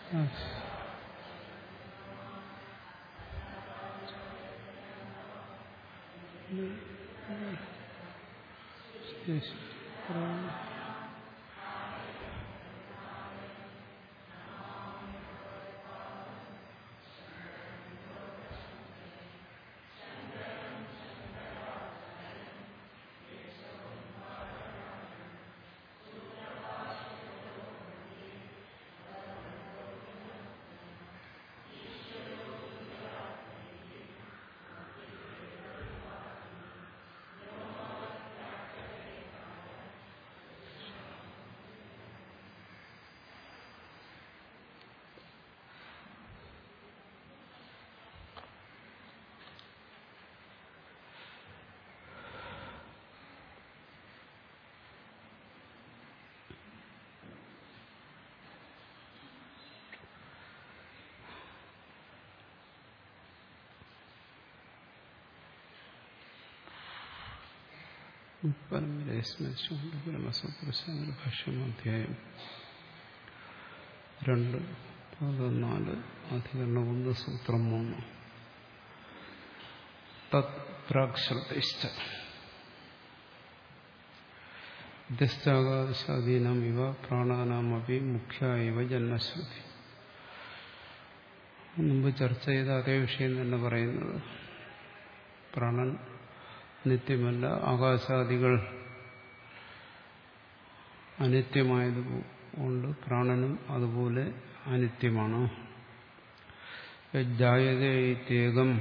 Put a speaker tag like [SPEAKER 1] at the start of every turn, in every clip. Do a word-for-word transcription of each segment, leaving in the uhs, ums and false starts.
[SPEAKER 1] പരമരസ്മരിച്ചുകൊണ്ട് ബ്രഹ്മസൂത്രശാന്തി ഭാഷ്യം അധ്യായം രണ്ട് പതിനാല് അധികരണം ഒന്ന് സൂത്രം മൂന്ന് തത് പ്രാക്ശ്രുതിശ്ച ദ്യശ്ചാകാശാദീനാം ഇവ പ്രാണാനാമപി മുഖ്യ ഇവ ജന്മശ്രുതി. മുമ്പ് ചർച്ച ചെയ്ത അതേ വിഷയം തന്നെ പറയുന്നത്, പ്രാണൻ നിത്യമല്ല, ആകാശാദികൾ അനിത്യമായതുകൊണ്ട് പ്രാണനും അതുപോലെ അനിത്യമാണ്. ജായതേത്യേകം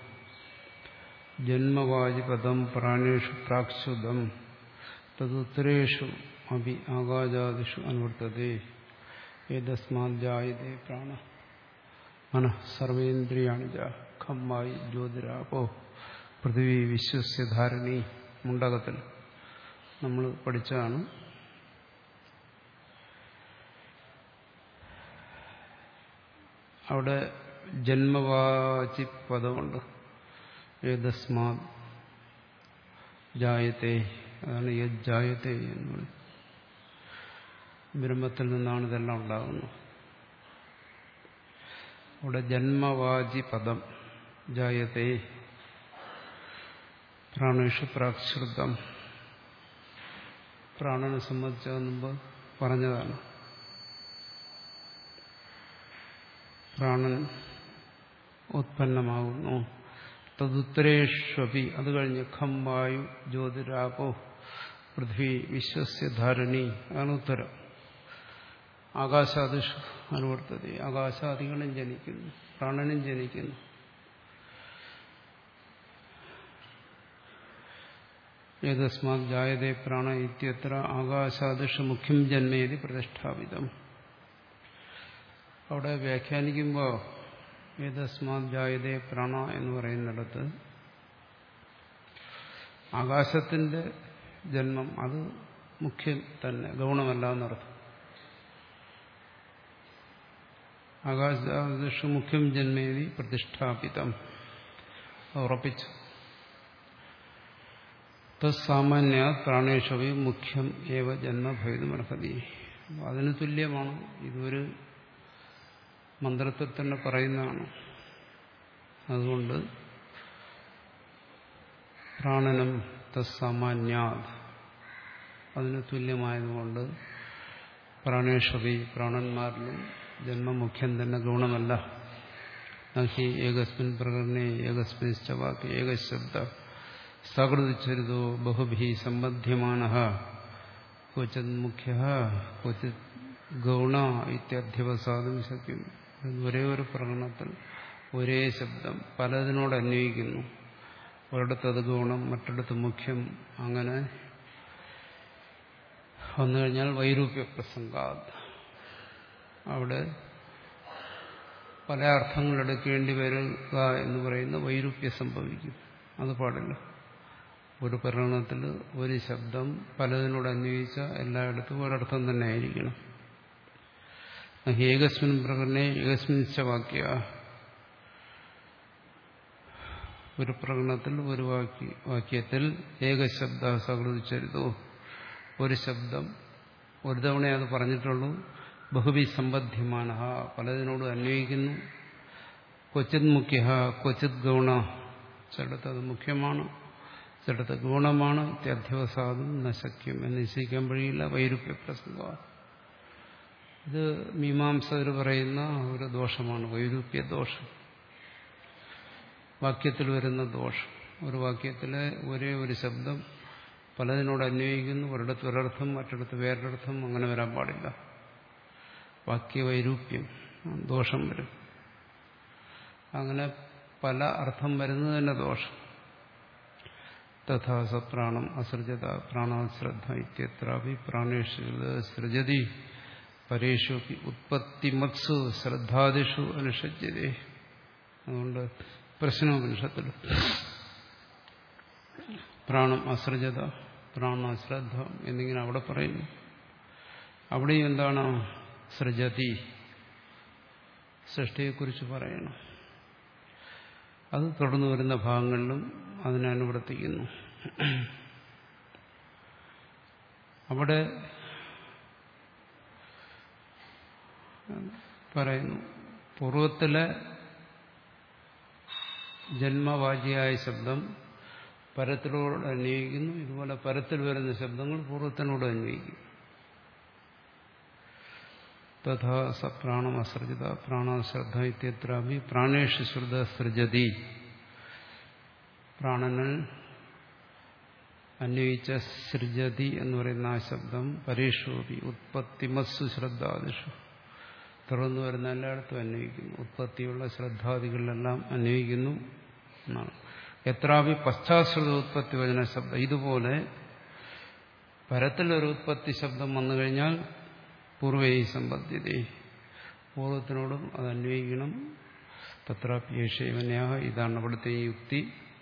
[SPEAKER 1] ജന്മവാജിപദം പ്രാണേഷു പ്രാക്ശുതം തദുത്തരേഷു അപി ആകാശാദിഷു അനുവർത്തതേ. ഏതസ്മാത് ജായതേ പ്രാണ മനഃ സർവേന്ദ്രിയാണി ച ഖമ്മായി ജ്യോതിരാപോ പൃഥിവി വിശ്വസ്യ ധാരണി. മുണ്ടകത്തിൽ നമ്മൾ പഠിച്ചതാണ്. അവിടെ ജന്മവാചി പദമുണ്ട്. ഏതസ്മാത് ജായത്തെ, അതാണ് യജ്ജായത്തെ എന്ന് പറയും. ബ്രഹ്മത്തിൽ നിന്നാണ് ഇതെല്ലാം ഉണ്ടാകുന്നത്. അവിടെ ജന്മവാചി പദം ജായത്തെ പ്രാണേഷു പ്രാക്ശ്രുതം, പ്രാണനെ സംബന്ധിച്ച മുമ്പ് പറഞ്ഞതാണ്. പ്രാണൻ ഉത്പന്നമാകുന്നു. തദുത്തരേഷ്വപി, അത് കഴിഞ്ഞ് ഖം വായു ജ്യോതിരാപോ പൃഥ്വി വിശ്വസ്യ ധാരണി, അതാണ് ഉത്തരം. ആകാശാദിഷു അനുവർത്തതി, ആകാശാദികളും ജനിക്കുന്നു, പ്രാണനും ജനിക്കുന്നു. ഏതസ്മാത് ജായതേ പ്രാണ ഇത്യത്ര ആകാശാദിഷു മുഖ്യം ജന്മേതി പ്രതിഷ്ഠാപിതം. അവിടെ വ്യാഖ്യാനിക്കുമ്പോൾ ഏതസ്മാത് ജായതേ പ്രാണ എന്ന് പറയുന്നിടത്ത് ആകാശത്തിന്റെ ജന്മം അത് മുഖ്യം തന്നെ, ഗൗണമല്ല എന്നർത്ഥം. ആകാശാദിഷു മുഖ്യം ജന്മേതി പ്രതിഷ്ഠാപിതം, ഉറപ്പിച്ചു. തത്സാമാന്യ പ്രാണേഷവി മുഖ്യം ഏവ ജന്മ ഭേദമർഹതി. അതിന് തുല്യമാണ്. ഇതൊരു മന്ത്രത്തിൽ തന്നെ പറയുന്നതാണ്. അതുകൊണ്ട് പ്രാണനം തത്സാമാന്യാത്, അതിന് തുല്യമായതുകൊണ്ട് പ്രാണേഷവി, പ്രാണന്മാരിലും ജന്മമുഖ്യം തന്നെ ഗുണമല്ല. നഹി ഏകസ്മിൻ പ്രകരണേ ഏകസ്മിൻ വാക്യേ ഏകശബ്ദ സകൃതിച്ചരിതോ ബഹുഭി സംബദ്ധ്യമാനഃ ക്വചിത് മുഖ്യ ക്വചിത് ഗൗണ ഇത്യധ്യവസാദം ശക്യം. ഒരേ ഒരു പ്രകടനത്തിൽ ഒരേ ശബ്ദം പലതിനോട് അന്വയിക്കുന്നു. ഒരിടത്തത് ഗൗണം, മറ്റിടത്ത് മുഖ്യം. അങ്ങനെ വന്നു കഴിഞ്ഞാൽ വൈരൂപ്യ പ്രസംഗാത്, അവിടെ പല അർത്ഥങ്ങൾ എടുക്കേണ്ടി വരിക എന്ന് പറയുന്ന വൈരൂപ്യം സംഭവിക്കും. അത് പാടില്ല. ഒരു പ്രകടനത്തിൽ ഒരു ശബ്ദം പലതിനോട് അന്വയിച്ച എല്ലായിടത്തും ഒരർത്ഥം തന്നെ ആയിരിക്കണം. ഏകസ്മിൻ പ്രകടനെ ഏകസ്മിൻ വാക്യ, ഒരു പ്രകടനത്തിൽ ഒരു വാക്യ വാക്യത്തിൽ ഏകശബ്ദ സകൃതിച്ചരിതോ, ഒരു ശബ്ദം ഒരു തവണ അത് പറഞ്ഞിട്ടുള്ളൂ, ബഹുവി സമ്പദ്ധ്യമാന പലതിനോട് അന്വയിക്കുന്നു. ക്വചിത് മുഖ്യ ക്വചിത് ഗുണ, ചിലടത്ത് അത് മുഖ്യമാണ്, ചിലടത്ത് ഗുണമാണ്. അധ്യവസാദം നശക്യം എന്ന് നിശ്ചയിക്കാൻ വഴിയില്ല. വൈരുപ്യ പ്രസംഗമാണ്. ഇത് മീമാംസകർ പറയുന്ന ഒരു ദോഷമാണ്, വൈരുപ്യ ദോഷം. വാക്യത്തിൽ വരുന്ന ദോഷം. ഒരു വാക്യത്തിലെ ഒരേ ഒരു ശബ്ദം പലതിനോട് അന്വയിക്കുന്നു. ഒരിടത്ത് ഒരർത്ഥം, മറ്റിടത്ത് വേറൊരർത്ഥം. അങ്ങനെ വരാൻ പാടില്ല. വാക്യവൈരൂപ്യം ദോഷം വരും. അങ്ങനെ പല അർത്ഥം വരുന്നത് തന്നെ ദോഷം. തഥാ സപ്രാണം അസൃജത പ്രാണാശ്രദ്ധ ഇത്യത്രാപി പ്രാണേഷു സൃജതി പരേഷു ഉത്പത്തിമത്സു ശ്രദ്ധാദിഷു അനുഷജ്യതേ. അതുകൊണ്ട് പ്രശ്നോപനിഷത്തിൽ പ്രാണം അസൃജത പ്രാണാശ്രദ്ധ എന്നിങ്ങനെ അവിടെ പറയുന്നു. അവിടെയും എന്താണ് സൃജതി, സൃഷ്ടിയെക്കുറിച്ച് പറയണം. അത് തുടർന്ന് വരുന്ന ഭാഗങ്ങളിലും അതിനെ അനുവർത്തിക്കുന്നു. അവിടെ പറയുന്നു പൂർവത്തിലെ ജന്മവാചിയായ ശബ്ദം പരത്തിനോട് അന്വയിക്കുന്നു. ഇതുപോലെ പരത്തിൽ വരുന്ന ശബ്ദങ്ങൾ പൂർവത്തിനോട് അന്വയിക്കും. തഥാ സപ്രാണം അസൃജത പ്രാണശ്രദ്ധ ഇത്യത്രാപി പ്രാണേഷു ശ്രുത സൃജതി. പ്രാണനിൽ അന്വയിച്ച സൃജതി എന്ന് പറയുന്ന ആ ശബ്ദം പരേഷോപി ഉത്പത്തിമസ്സു ശ്രദ്ധാദിഷു, തുടർന്ന് വരുന്ന എല്ലായിടത്തും അന്വയിക്കുന്നു. ഉത്പത്തിയുള്ള ശ്രദ്ധാദികളിലെല്ലാം അന്വയിക്കുന്നു എന്നാണ്. എത്രാപി പശ്ചാശ്രുത ഉത്പത്തി വചന ശബ്ദം. ഇതുപോലെ പരത്തിലൊരു ഉത്പത്തി ശബ്ദം വന്നു കഴിഞ്ഞാൽ പൂർവൈ സമ്പദ്ധ്യത, പൂർവത്തിനോടും അത് അന്വയിക്കണം. തത്രാപ്യേഷേവന്യാഹ, ഇതാണ് അവിടുത്തെ യുക്തി.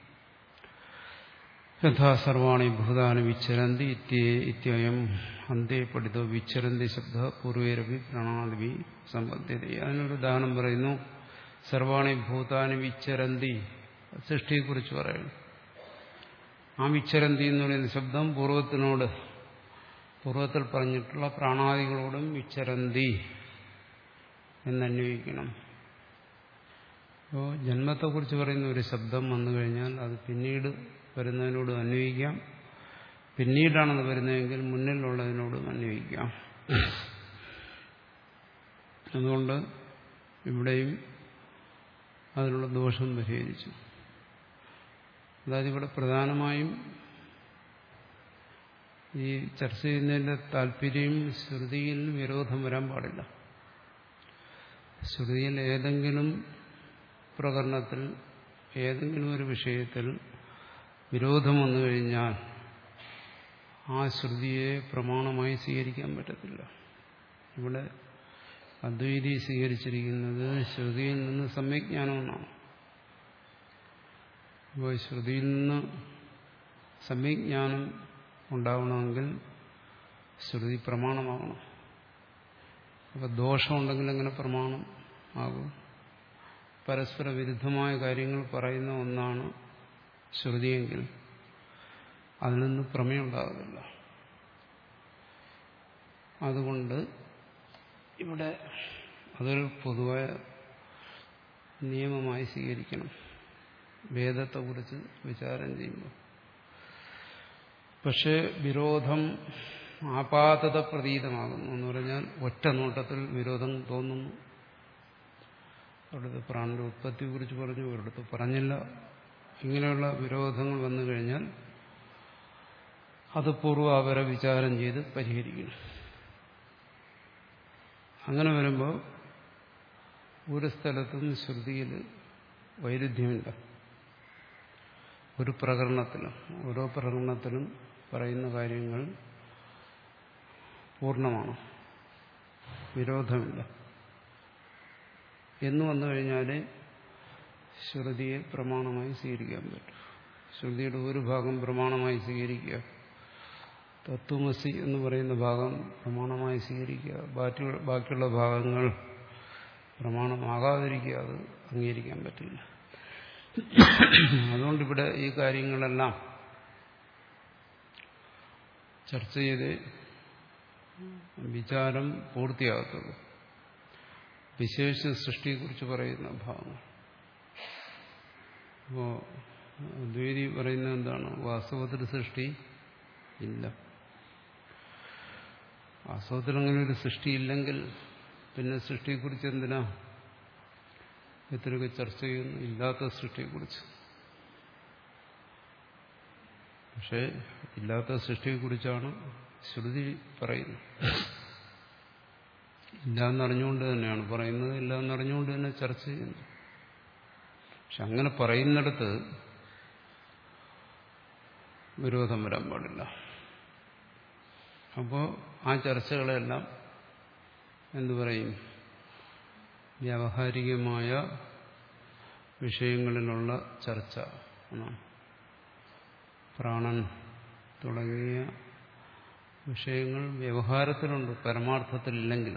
[SPEAKER 1] യഥാ സർവാണി ഭൂതാനി വിച്ചരന്തി ഇത്യയം അന്തേ പഠിതോ വിച്ചരന്തി ശബ്ദ പൂർവേരപി പ്രണാദിവി സമ്പദ്ധ്യത. അതിനൊരു ഉദാഹരണം പറയുന്നു. സർവാണി ഭൂതാനി വിച്ചരന്തി, സൃഷ്ടിയെക്കുറിച്ച് പറയുന്നു. ആ വിച്ചരന്തി എന്ന് പറയുന്ന ശബ്ദം പൂർവത്തിനോട്, പൂർവത്തിൽ പറഞ്ഞിട്ടുള്ള പ്രാണാദികളോടും വിച്ചരന്തി എന്നന്വയിക്കണം. അപ്പോൾ ജന്മത്തെക്കുറിച്ച് പറയുന്ന ഒരു ശബ്ദം വന്നു കഴിഞ്ഞാൽ അത് പിന്നീട് വരുന്നതിനോട് അന്വയിക്കാം. പിന്നീടാണത് വരുന്നതെങ്കിൽ മുന്നിലുള്ളതിനോടും അന്വയിക്കാം. അതുകൊണ്ട് ഇവിടെയും അതിനുള്ള ദോഷം പരിഹരിച്ചു. അതായത് ഇവിടെ പ്രധാനമായും ഈ ചർച്ച ചെയ്യുന്നതിന്റെ താല്പര്യം ശ്രുതിയിൽ വിരോധം വരാൻ പാടില്ല. ശ്രുതിയിൽ ഏതെങ്കിലും പ്രകരണത്തിൽ ഏതെങ്കിലും ഒരു വിഷയത്തിൽ വിരോധം വന്നു കഴിഞ്ഞാൽ ആ ശ്രുതിയെ പ്രമാണമായി സ്വീകരിക്കാൻ പറ്റത്തില്ല. ഇവിടെ അദ്വൈതി സ്വീകരിച്ചിരിക്കുന്നത് ശ്രുതിയിൽ നിന്ന് സമ്യജ്ഞാനമെന്നാണ്. അപ്പോൾ ശ്രുതിയിൽ നിന്ന് സമ്യജ്ഞാനം ഉണ്ടാവണമെങ്കിൽ ശ്രുതി പ്രമാണമാകണം. അപ്പോൾ ദോഷമുണ്ടെങ്കിൽ എങ്ങനെ പ്രമാണം ആകും? പരസ്പര വിരുദ്ധമായ കാര്യങ്ങൾ പറയുന്ന ഒന്നാണ് ശ്രുതിയെങ്കിൽ അതിൽ നിന്ന് പ്രമേയം ഉണ്ടാകുന്നില്ല. അതുകൊണ്ട് ഇവിടെ അതൊരു പൊതുവായ നിയമമായി സ്വീകരിക്കണം വേദത്തെക്കുറിച്ച് വിചാരം ചെയ്യുമ്പോൾ. പക്ഷെ വിരോധം ആപാതത പ്രതീതമാകുന്നു എന്ന് പറഞ്ഞാൽ ഒറ്റ നോട്ടത്തിൽ വിരോധം തോന്നുന്നു. ഒരിടത്ത് പ്രാണന്റെ ഉത്പത്തിയെക്കുറിച്ച് പറഞ്ഞു, ഒരിടത്ത് പറഞ്ഞില്ല. ഇങ്ങനെയുള്ള വിരോധങ്ങൾ വന്നു കഴിഞ്ഞാൽ അത് പൂർവാപര വിചാരം ചെയ്ത് പരിഹരിക്കണം. അങ്ങനെ വരുമ്പോൾ ഒരു സ്ഥലത്തും ശ്രുതിയിൽ വൈരുദ്ധ്യമില്ല. ഒരു പ്രകരണത്തിലും ഓരോ പ്രകരണത്തിലും പറയുന്ന കാര്യങ്ങൾ പൂർണ്ണമാണ്, വിരോധമില്ല എന്ന് വന്നു കഴിഞ്ഞാൽ ശ്രുതിയെ പ്രമാണമായി സ്വീകരിക്കാൻ പറ്റും. ശ്രുതിയുടെ ഒരു ഭാഗം പ്രമാണമായി സ്വീകരിക്കുക, തത്വമസി എന്ന് പറയുന്ന ഭാഗം പ്രമാണമായി സ്വീകരിക്കുക, ബാക്കി ബാക്കിയുള്ള ഭാഗങ്ങൾ പ്രമാണമാകാതിരിക്കുക, അത് അംഗീകരിക്കാൻ പറ്റില്ല. അതുകൊണ്ടിവിടെ ഈ കാര്യങ്ങളെല്ലാം ചർച്ച ചെയ്ത് വിചാരം പൂർത്തിയാകത്തുള്ളൂ. വിശേഷ സൃഷ്ടിയെക്കുറിച്ച് പറയുന്ന ഭാഗങ്ങൾ. അപ്പോൾ അദ്വൈതി പറയുന്നത് എന്താണ്? വാസ്തവത്തിൽ സൃഷ്ടി ഇല്ല. വാസ്തവത്തിൽ അങ്ങനെ ഒരു സൃഷ്ടിയില്ലെങ്കിൽ പിന്നെ സൃഷ്ടിയെക്കുറിച്ച് എന്തിനാ ഇത്രയൊക്കെ ചർച്ച ചെയ്യുന്നു? ഇല്ലാത്ത സൃഷ്ടിയെക്കുറിച്ച്. പക്ഷെ ഇല്ലാത്ത സൃഷ്ടിയെക്കുറിച്ചാണ് ശ്രുതി പറയുന്നത്. ഇല്ല എന്നറിഞ്ഞുകൊണ്ട് തന്നെയാണ് പറയുന്നത്, ഇല്ല എന്നറിഞ്ഞുകൊണ്ട് തന്നെ ചർച്ച ചെയ്യുന്നു. പക്ഷെ അങ്ങനെ പറയുന്നിടത്ത് വിരോധം വരാൻ പാടില്ല. അപ്പോൾ ആ ചർച്ചകളെല്ലാം എന്തു പറയും? വ്യാവഹാരികമായ വിഷയങ്ങളിലുള്ള ചർച്ച എന്നാണ്. പ്രാണൻ തുടങ്ങിയ വിഷയങ്ങൾ വ്യവഹാരത്തിലുണ്ട്, പരമാർത്ഥത്തിലില്ലെങ്കിൽ.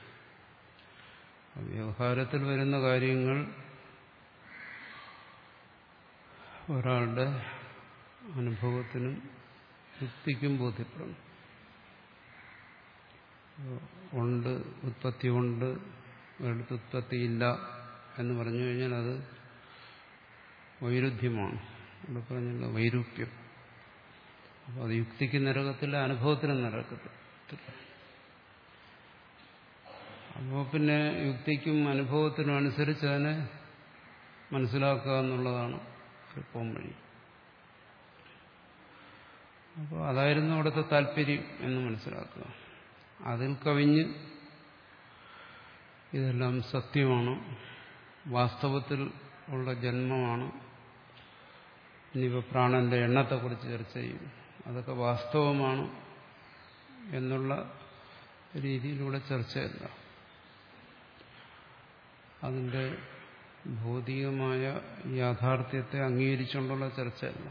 [SPEAKER 1] വ്യവഹാരത്തിൽ വരുന്ന കാര്യങ്ങൾ ഒരാളുടെ അനുഭവത്തിനും യുക്തിക്കും ബോധ്യപ്പെടണം. ഉണ്ട്, ഉത്പത്തി ഉണ്ട്, ഒരിടത്ത് ഉത്പത്തിയില്ല എന്ന് പറഞ്ഞു കഴിഞ്ഞാൽ അത് വൈരുദ്ധ്യമാണ്. ഇവിടെ പറഞ്ഞില്ല വൈരൂപ്യം. അപ്പോൾ അത് യുക്തിക്ക് നിരക്കത്തില്ല, അനുഭവത്തിനും നിരക്കത്തില്ല. അപ്പോൾ പിന്നെ യുക്തിക്കും അനുഭവത്തിനും അനുസരിച്ച് അതിനെ മനസ്സിലാക്കുക എന്നുള്ളതാണ് എളുപ്പം വഴി. അപ്പോൾ അതായിരുന്നു അവിടുത്തെ താല്പര്യം എന്ന് മനസ്സിലാക്കുക. അതിൽ കവിഞ്ഞ് ഇതെല്ലാം സത്യമാണ്, വാസ്തവത്തിൽ ഉള്ള ജന്മമാണ്. ഇനിയിപ്പോൾ പ്രാണന്റെ എണ്ണത്തെക്കുറിച്ച് ചർച്ച ചെയ്യും, അതൊക്കെ വാസ്തവമാണ് എന്നുള്ള രീതിയിലൂടെ ചർച്ചയല്ല. അതിൻ്റെ ഭൗതികമായ യാഥാർത്ഥ്യത്തെ അംഗീകരിച്ചുകൊണ്ടുള്ള ചർച്ചയല്ല.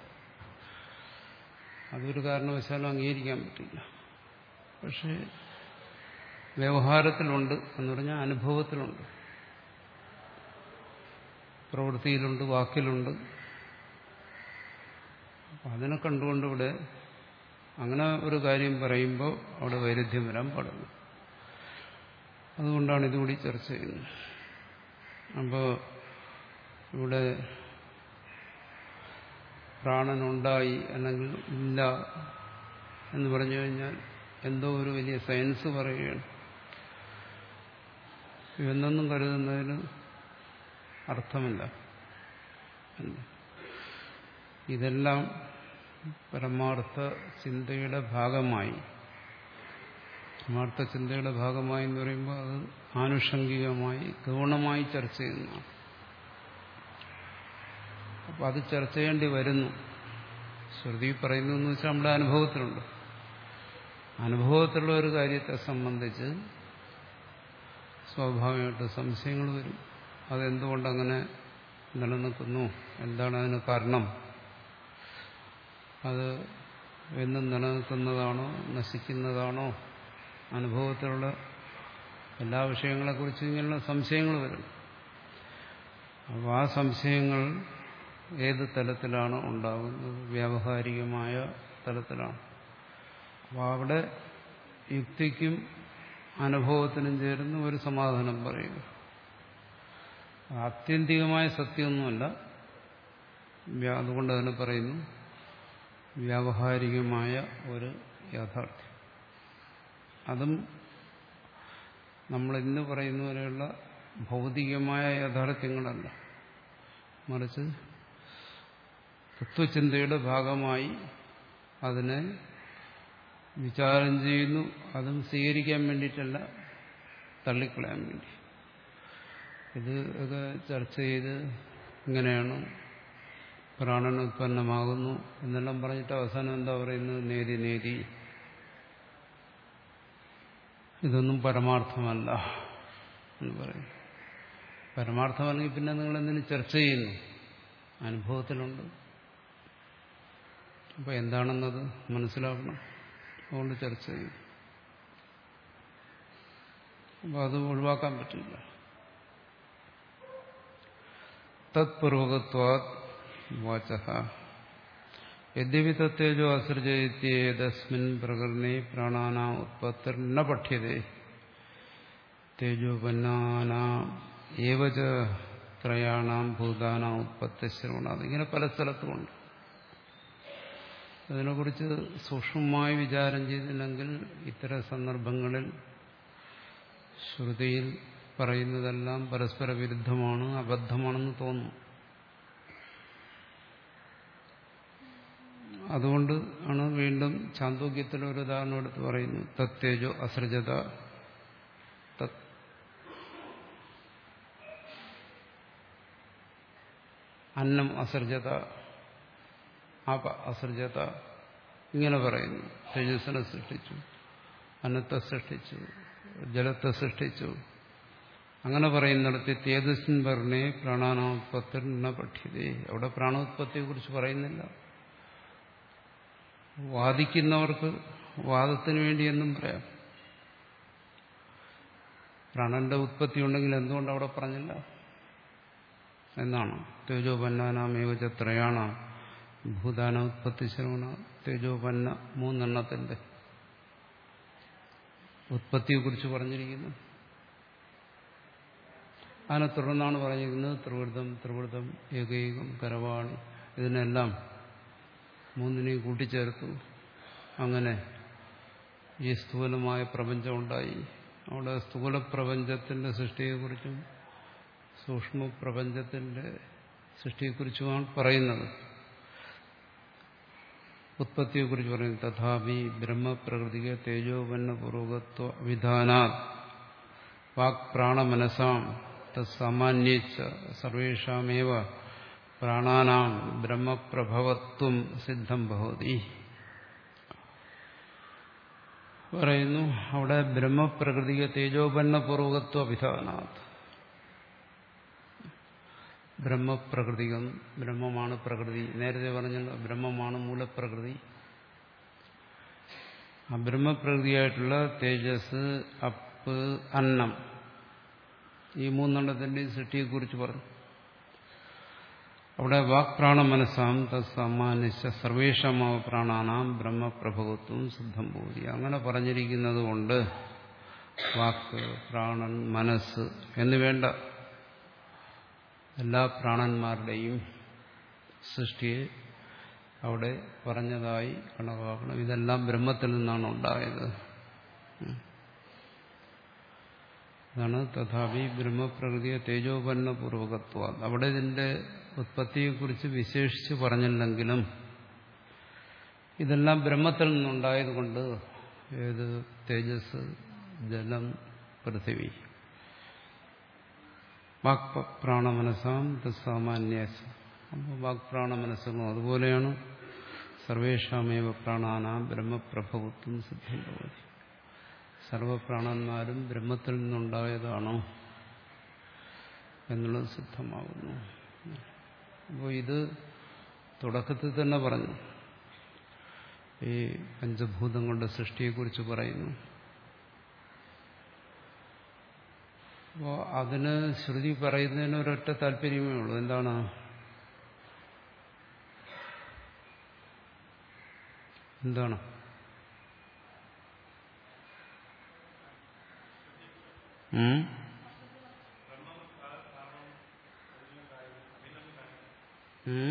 [SPEAKER 1] അതൊരു കാരണവശാലും അംഗീകരിക്കാൻ പറ്റില്ല. പക്ഷേ വ്യവഹാരത്തിലുണ്ട് എന്ന് പറഞ്ഞാൽ അനുഭവത്തിലുണ്ട്, പ്രവൃത്തിയിലുണ്ട്, വാക്കിലുണ്ട്. അപ്പം അതിനെ കണ്ടുകൊണ്ട് ഇവിടെ അങ്ങനെ ഒരു കാര്യം പറയുമ്പോൾ അവിടെ വൈരുദ്ധ്യം വരാൻ പാടില്ല. അതുകൊണ്ടാണ് ഇതുകൂടി ചർച്ച ചെയ്യുന്നത്. അപ്പോൾ ഇവിടെ പ്രാണനുണ്ടായി അല്ലെങ്കിൽ ഇല്ല എന്ന് പറഞ്ഞു കഴിഞ്ഞാൽ എന്തോ ഒരു വലിയ സയൻസ് പറയുകയാണ് എന്നൊന്നും കരുതുന്നതിന് അർത്ഥമില്ല. ഇതെല്ലാം പരമാർത്ഥ ചിന്തയുടെ ഭാഗമായി, പരമാർത്ഥ ചിന്തയുടെ ഭാഗമായി എന്ന് പറയുമ്പോൾ അത് ആനുഷംഗികമായി ഗൗണമായി ചർച്ച ചെയ്യുന്നതാണ്. അപ്പം അത് ചർച്ച ചെയ്യേണ്ടി വരുന്നു. ശ്രുതി പറയുന്നു എന്ന് വെച്ചാൽ നമ്മുടെ അനുഭവത്തിലുണ്ട്. അനുഭവത്തിലുള്ള ഒരു കാര്യത്തെ സംബന്ധിച്ച് സ്വാഭാവികമായിട്ട് സംശയങ്ങൾ വരും. അതെന്തുകൊണ്ടങ്ങനെ നിലനിൽക്കുന്നു, എന്താണ് അതിന് കാരണം, അത് എന്നും നിലനിൽക്കുന്നതാണോ നശിക്കുന്നതാണോ, അനുഭവത്തിലുള്ള എല്ലാ വിഷയങ്ങളെക്കുറിച്ചും ഇങ്ങനെയുള്ള സംശയങ്ങൾ വരും. അപ്പോൾ ആ സംശയങ്ങൾ ഏത് തലത്തിലാണ് ഉണ്ടാകുന്നത്? വ്യാവഹാരികമായ തലത്തിലാണ്. അപ്പോൾ അവിടെ യുക്തിക്കും അനുഭവത്തിനും ചേരുന്ന ഒരു സമാധാനം പറയുക. ആത്യന്തികമായ സത്യമൊന്നുമല്ല, അതുകൊണ്ട് തന്നെ പറയുന്നു വ്യാവഹാരികമായ ഒരു യാഥാർത്ഥ്യം. അതും നമ്മൾ ഇന്ന് പറയുന്ന പോലെയുള്ള ഭൗതികമായ യാഥാർത്ഥ്യങ്ങളല്ല, മറിച്ച് തത്വചിന്തയുടെ ഭാഗമായി അതിനെ വിചാരം ചെയ്യുന്നു. അതും സ്വീകരിക്കാൻ വേണ്ടിയിട്ടല്ല, തള്ളിക്കളയാൻ വേണ്ടി. ഇത് ഒക്കെ ചർച്ച ചെയ്ത് ഇങ്ങനെയാണ് പ്രാണൻ ഉത്പന്നമാകുന്നു എന്നെല്ലാം പറഞ്ഞിട്ട് അവസാനം എന്താ പറയുന്നത്? നേതി നേതി, ഇതൊന്നും പരമാർത്ഥമല്ല എന്ന് പറയും. പരമാർത്ഥമല്ലെങ്കിൽ പിന്നെ നിങ്ങൾ എന്തിനു ചർച്ച ചെയ്യുന്നു? അനുഭവത്തിലുണ്ട്. അപ്പോൾ എന്താണെന്നത് മനസ്സിലാക്കണം, അതുകൊണ്ട് ചർച്ച ചെയ്യും. അപ്പോൾ അത് ഒഴിവാക്കാൻ പറ്റില്ല. തത്പൂർവകത്വാത് വാചഃ, യദ്യപി തത്തേജോ അസൃജയത്യേതസ്മിൻ പ്രകൃതി പ്രാണാനാം ഉത്പത്തിർ ന പഠ്യതേ തേജോപന്നാനാം ഏവച ത്രയാണാം ഭൂതാനാം ഉത്പത്തി ശ്രവണാത്. ഇങ്ങനെ പല സ്ഥലത്തുമുണ്ട്. അതിനെക്കുറിച്ച് സൂക്ഷ്മമായി വിചാരം ചെയ്തില്ലെങ്കിൽ ഇത്തരം സന്ദർഭങ്ങളിൽ ശ്രുതിയിൽ പറയുന്നതെല്ലാം പരസ്പര വിരുദ്ധമാണ്, അബദ്ധമാണെന്ന് തോന്നും. അതുകൊണ്ട് ആണ് വീണ്ടും ചാന്തോക്യത്തിൽ ഒരു ഉദാഹരണം എടുത്ത് പറയുന്നു. തത്തേജോ അസൃജത, തത് അന്നം അസൃജത, ആപ അസൃജത, ഇങ്ങനെ പറയുന്നു. തേജസ്സിനെ സൃഷ്ടിച്ചു, അന്നത്തെ സൃഷ്ടിച്ചു, ജലത്തെ സൃഷ്ടിച്ചു. അങ്ങനെ പറയുന്നിടത്ത് തേജസ്സിൻ പറഞ്ഞേ പ്രാണാനോത്പത്തി ന പഠ്യതേ. അവിടെ പ്രാണോത്പത്തിയെ കുറിച്ച് പറയുന്നില്ല. വാദിക്കുന്നവർക്ക് വാദത്തിന് വേണ്ടി എന്നും പറയാം. പ്രാണന്റെ ഉത്പത്തി ഉണ്ടെങ്കിൽ എന്തുകൊണ്ട് അവിടെ പറഞ്ഞില്ല എന്നാണ്. തേജോപന്നാനാമേവചത്രയാണ് ഭൂതാന ഉത്പത്തി ശ്രവണ. തേജോപന്ന മൂന്നെണ്ണത്തിന്റെ ഉത്പത്തിയെക്കുറിച്ച് പറഞ്ഞിരിക്കുന്നു. അതിനെ തുടർന്നാണ് പറഞ്ഞിരിക്കുന്നത് ത്രിവൃതം, ത്രിവൃതം, ഏകൈകം, കരവാണി. ഇതിനെല്ലാം മൂന്നിനെയും കൂട്ടിച്ചേർത്തു. അങ്ങനെ ഈ സ്ഥൂലമായ പ്രപഞ്ചം ഉണ്ടായി. അവിടെ സ്ഥൂല പ്രപഞ്ചത്തിന്റെ സൃഷ്ടിയെക്കുറിച്ചും സൂക്ഷ്മ പ്രപഞ്ചത്തിന്റെ സൃഷ്ടിയെക്കുറിച്ചുമാണ് പറയുന്നത്. ഉത്പത്തിയെക്കുറിച്ച് പറയുന്നത് തഥാപി ബ്രഹ്മപ്രകൃതിക തേജോപന്ന പൂർവകത്വ വിധാനാത് വാക് പ്രാണമനസാം തത്സാമാന്യേച്ച സർവേഷാമേവ പ്രാണാനാം ബ്രഹ്മപ്രഭവത്വം സിദ്ധം ഭവതി. പറയുന്നു അവിടെ ബ്രഹ്മപ്രകൃതിക തേജോപന്ന പൂർവകത്വ വിധാനാത്. ബ്രഹ്മപ്രകൃതികം, ബ്രഹ്മമാണ് പ്രകൃതി. നേരത്തെ പറഞ്ഞല്ലോ ബ്രഹ്മമാണ് മൂലപ്രകൃതി. ആ ബ്രഹ്മപ്രകൃതിയായിട്ടുള്ള തേജസ്, അപ്പ്, അന്നം, ഈ മൂന്നെണ്ണത്തിന്റെയും സൃഷ്ടിയെക്കുറിച്ച് പറഞ്ഞു. അവിടെ വാക്പ്രാണ മനസ്സാം തത്സാമാന്യശ സർവേഷമാവ പ്രാണാനാം ബ്രഹ്മപ്രഭവത്വം സിദ്ധം ഭൂതി. അങ്ങനെ പറഞ്ഞിരിക്കുന്നത് കൊണ്ട് വാക്ക്, പ്രാണൻ, മനസ്സ് എന്നുവേണ്ട എല്ലാ പ്രാണന്മാരുടെയും സൃഷ്ടിയെ അവിടെ പറഞ്ഞതായി കണക്കാക്കണം. ഇതെല്ലാം ബ്രഹ്മത്തിൽ നിന്നാണ് ഉണ്ടായത്. അതാണ് തഥാപി ബ്രഹ്മപ്രകൃതിയെ തേജോപന്ന പൂർവകത്വ. അവിടെ ഇതിന്റെ ഉത്പത്തിയെക്കുറിച്ച് വിശേഷിച്ച് പറഞ്ഞില്ലെങ്കിലും ഇതെല്ലാം ബ്രഹ്മത്തിൽ നിന്നുണ്ടായതുകൊണ്ട് ഏത് തേജസ്, ജലം, പൃഥിവി, വാക് പ്രാണമനസാം തത്സാമാന്യേസ. അപ്പോൾ വാക് പ്രാണമനസ്സുകളും അതുപോലെയാണ്. സർവേഷാമേവ പ്രാണാനാം ബ്രഹ്മപ്രഭവത്വം സിദ്ധം ഭവതി. സർവപ്രാണന്മാരും ബ്രഹ്മത്തിൽ നിന്നുണ്ടായതാണോ എന്നുള്ളത് സിദ്ധമാകുന്നു. അപ്പോൾ ഇത് തുടക്കത്തിൽ തന്നെ പറഞ്ഞു. ഈ പഞ്ചഭൂതങ്ങളുടെ സൃഷ്ടിയെക്കുറിച്ച് പറയുന്നു. അപ്പോൾ അതിന് ശ്രുതി പറയുന്നതിന് ഒരൊറ്റ താല്പര്യമേ ഉള്ളൂ. എന്താണ്? എന്താണ് ഉം ഉം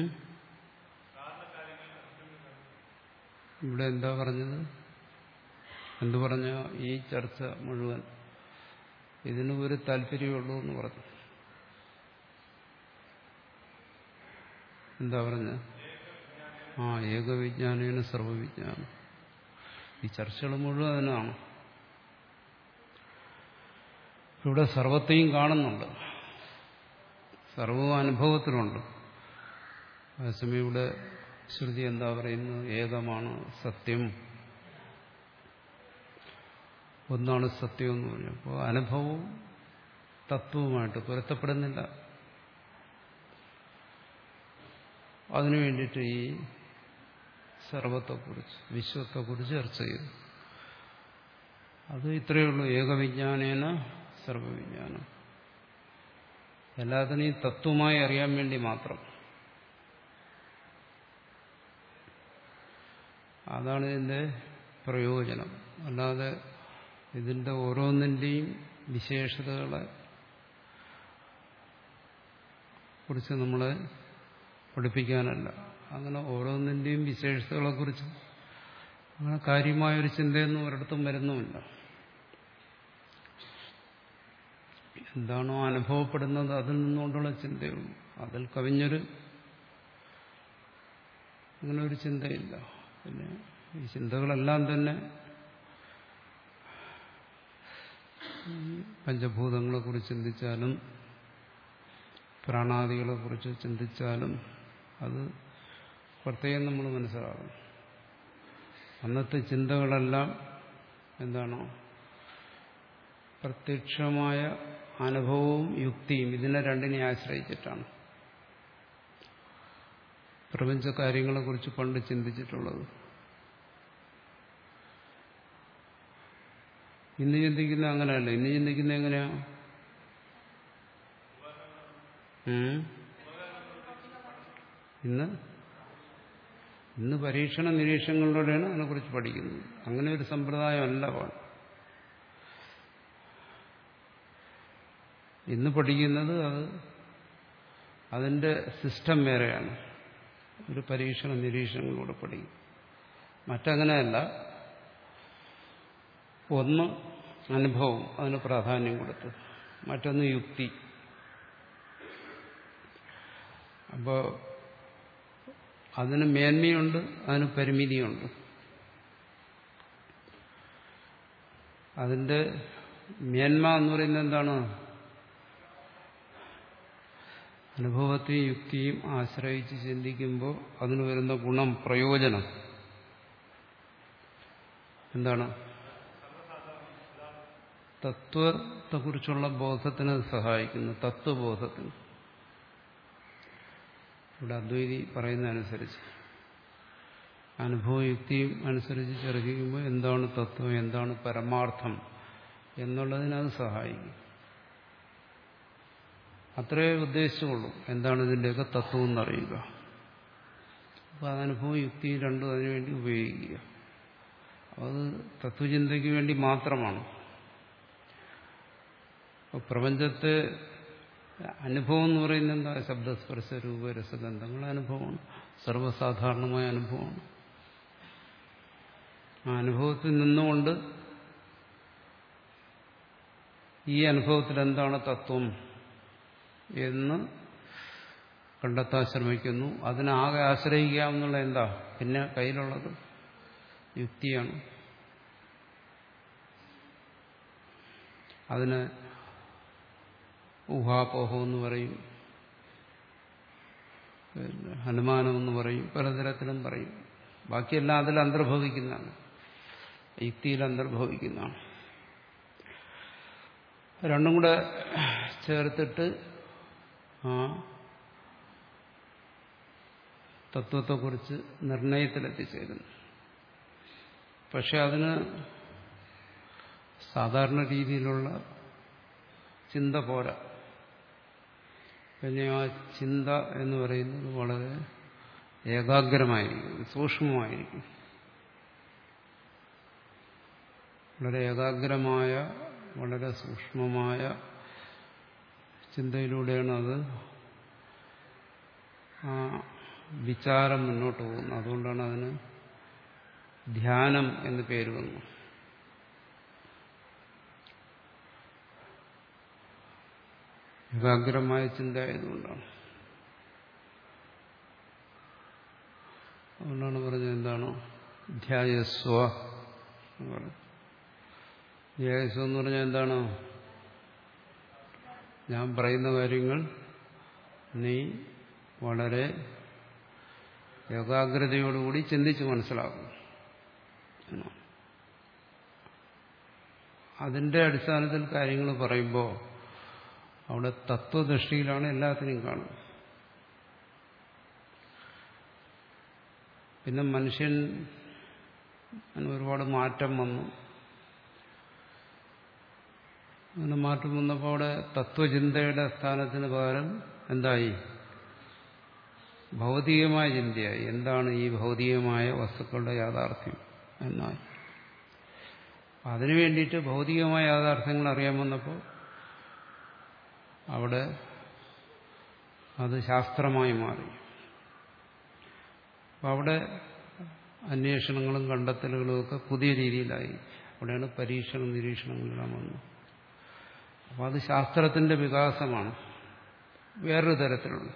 [SPEAKER 1] ഇവിടെ എന്താ പറഞ്ഞത്? എന്തു പറഞ്ഞ ഈ ചർച്ച മുഴുവൻ ഇതിന് ഒരു താല്പര്യമേ എന്ന് പറഞ്ഞു. എന്താ പറഞ്ഞ? ആ ഏകവിജ്ഞാനേന സർവവിജ്ഞാനം. ഈ ചർച്ചകൾ മുഴുവൻ അതിനാണ്. ഇവിടെ സർവത്തെയും കാണുന്നുണ്ട്, സർവവും അനുഭവത്തിലുണ്ട്. അതേസമയം ഇവിടെ ശ്രുതി എന്താ പറയുന്നത്? ഏകമാണ് സത്യം, ഒന്നാണ് സത്യം എന്ന് പറഞ്ഞു. അപ്പോൾ അനുഭവവും തത്വവുമായിട്ട് പൊരുത്തപ്പെടുന്നില്ല. അതിനു വേണ്ടിയിട്ട് ഈ സർവത്തെക്കുറിച്ച്, വിശ്വത്തെക്കുറിച്ച് ചർച്ച ചെയ്തു. അത് ഇത്രയേ ഉള്ളൂ. ഏകവിജ്ഞാനേന സർവവിജ്ഞാനം. എല്ലാത്തിനെയും തത്വമായി അറിയാൻ വേണ്ടി മാത്രം. അതാണ് ഇതിൻ്റെ പ്രയോജനം. അല്ലാതെ ഇതിൻ്റെ ഓരോന്നിൻ്റെയും വിശേഷതകളെ കുറിച്ച് നമ്മളെ പഠിപ്പിക്കാനല്ല. അങ്ങനെ ഓരോന്നിൻ്റെയും വിശേഷതകളെക്കുറിച്ച് അങ്ങനെ കാര്യമായൊരു ചിന്തയൊന്നും ഒരിടത്തും വരുന്നുമില്ല. എന്താണോ അനുഭവപ്പെടുന്നത് അതിൽ നിന്നുകൊണ്ടുള്ള ചിന്തയുള്ളൂ. അതിൽ കവിഞ്ഞൊരു അങ്ങനെ ഒരു ചിന്തയില്ല. പിന്നെ ഈ ചിന്തകളെല്ലാം തന്നെ പഞ്ചഭൂതങ്ങളെക്കുറിച്ച് ചിന്തിച്ചാലും പ്രാണാദികളെക്കുറിച്ച് ചിന്തിച്ചാലും അത് പ്രത്യേകം നമ്മൾ മനസ്സിലാകും. അന്നത്തെ ചിന്തകളെല്ലാം എന്താണോ പ്രത്യക്ഷമായ അനുഭവവും യുക്തിയും ഇതിനെ രണ്ടിനെ ആശ്രയിച്ചിട്ടാണ് പ്രപഞ്ച കാര്യങ്ങളെക്കുറിച്ച് പണ്ട് ചിന്തിച്ചിട്ടുള്ളത്. ഇന്ന് ചിന്തിക്കുന്ന അങ്ങനെയല്ല. ഇന്ന് ചിന്തിക്കുന്ന എങ്ങനെയാ? ഇന്ന് ഇന്ന് പരീക്ഷണ നിരീക്ഷണങ്ങളിലൂടെയാണ് അതിനെക്കുറിച്ച് പഠിക്കുന്നത്. അങ്ങനെ ഒരു സമ്പ്രദായമല്ല പാട്. ഇന്ന് പഠിക്കുന്നത് അത് അതിൻ്റെ സിസ്റ്റം വേറെയാണ്. ഒരു പരീക്ഷണ നിരീക്ഷണങ്ങളിലൂടെ പഠിക്കും. മറ്റങ്ങനെയല്ല. ഒന്ന് അനുഭവം, അതിന് പ്രാധാന്യം കൊടുത്ത്, മറ്റൊന്ന് യുക്തി. അപ്പോൾ അതിന് മേന്മയുണ്ട്, അതിന് പരിമിതിയുണ്ട്. അതിൻ്റെ മേന്മ എന്ന് പറയുന്നത് എന്താണ്? അനുഭവത്തെയും യുക്തിയും ആശ്രയിച്ച് ചിന്തിക്കുമ്പോൾ അതിന് വരുന്ന ഗുണം, പ്രയോജനം എന്താണ്? തത്വത്തെക്കുറിച്ചുള്ള ബോധത്തിന് സഹായിക്കുന്നു. തത്വബോധത്തിന്. ഇവിടെ അദ്വൈതി പറയുന്നതനുസരിച്ച് അനുഭവയുക്തിയും അനുസരിച്ച് ചെറുക്കുമ്പോൾ എന്താണ് തത്വം, എന്താണ് പരമാർത്ഥം എന്നുള്ളതിനത് സഹായിക്കും. അത്രയേ ഉദ്ദേശിച്ചുള്ളൂ. എന്താണ് ഇതിൻ്റെയൊക്കെ തത്വം എന്നറിയുക. അപ്പോൾ അനുഭവം യുക്തി രണ്ടും അതിനുവേണ്ടി ഉപയോഗിക്കുക. അത് തത്വചിന്തയ്ക്ക് വേണ്ടി മാത്രമാണ്. അപ്പോൾ പ്രപഞ്ചത്തെ അനുഭവം എന്ന് പറയുന്നത് എന്താ? ശബ്ദസ്പർശ രൂപ രസഗന്ധങ്ങളുടെ അനുഭവമാണ്. സർവ്വസാധാരണമായ അനുഭവമാണ്. ആ അനുഭവത്തിൽ നിന്നുകൊണ്ട് ഈ അനുഭവത്തിൽ എന്താണ് തത്വം എന്ന് കണ്ടെത്താൻ ശ്രമിക്കുന്നു. അതിനാകെ ആശ്രയിക്കാമെന്നുള്ള എന്താ? പിന്നെ കയ്യിലുള്ളത് യുക്തിയാണ്. അതിന് ഊഹാപോഹം എന്ന് പറയും, അനുമാനം എന്ന് പറയും, പലതരത്തിലും പറയും. ബാക്കിയെല്ലാം അതിൽ അന്തർഭവിക്കുന്നതാണ്, യുക്തിയിൽ അന്തർഭവിക്കുന്നതാണ്. രണ്ടും കൂടെ ചേർത്തിട്ട് ആ തത്വത്തെക്കുറിച്ച് നിർണയത്തിലെത്തിച്ചേരുന്നു. പക്ഷെ അതിന് സാധാരണ രീതിയിലുള്ള ചിന്ത പോരാ. പിന്നെ ആ ചിന്ത എന്ന് പറയുന്നത് വളരെ ഏകാഗ്രമായിരിക്കും, സൂക്ഷ്മമായിരിക്കും. വളരെ ഏകാഗ്രമായ, വളരെ സൂക്ഷ്മമായ ചിന്തയിലൂടെയാണ് അത് ആ വിചാരം മുന്നോട്ട് പോകുന്നത്. അതുകൊണ്ടാണ് അതിന് ധ്യാനം എന്ന് പേര് വന്നു. ഏകാഗ്രമായ ചിന്ത ആയതുകൊണ്ടാണ്. അതുകൊണ്ടാണ് പറഞ്ഞത് എന്താണ് ധ്യായസ്വ എന്ന് പറഞ്ഞു. ധ്യായസ്വ എന്ന് പറഞ്ഞാൽ എന്താണ്? ഞാൻ പറയുന്ന കാര്യങ്ങൾ നീ വളരെ ഏകാഗ്രതയോടുകൂടി ചിന്തിച്ച് മനസ്സിലാക്കും. അതിന്റെ അടിസ്ഥാനത്തിൽ കാര്യങ്ങൾ പറയുമ്പോൾ അവിടെ തത്വദൃഷ്ടിയിലാണ് എല്ലാത്തിനെയും കാണുന്നത്. പിന്നെ മനുഷ്യൻ ഒരുപാട് മാറ്റം വന്നു. അങ്ങനെ മാറ്റം വന്നപ്പോൾ അവിടെ തത്വചിന്തയുടെ സ്ഥാനത്തിന് പകരം എന്തായി? ഭൗതികമായ ചിന്തയായി. എന്താണ് ഈ ഭൗതികമായ വസ്തുക്കളുടെ യാഥാർത്ഥ്യം എന്നായി. അതിനു വേണ്ടിയിട്ട് ഭൗതികമായ യാഥാർത്ഥ്യങ്ങൾ അറിയാൻ വന്നപ്പോൾ അവിടെ അത് ശാസ്ത്രമായി മാറി. അപ്പം അവിടെ അന്വേഷണങ്ങളും കണ്ടെത്തലുകളും ഒക്കെ പുതിയ രീതിയിലായി. അവിടെയാണ് പരീക്ഷണ നിരീക്ഷണങ്ങളെല്ലാം വന്നു. അപ്പം അത് ശാസ്ത്രത്തിന്റെ വികാസമാണ്, വേറൊരു തരത്തിലുള്ള.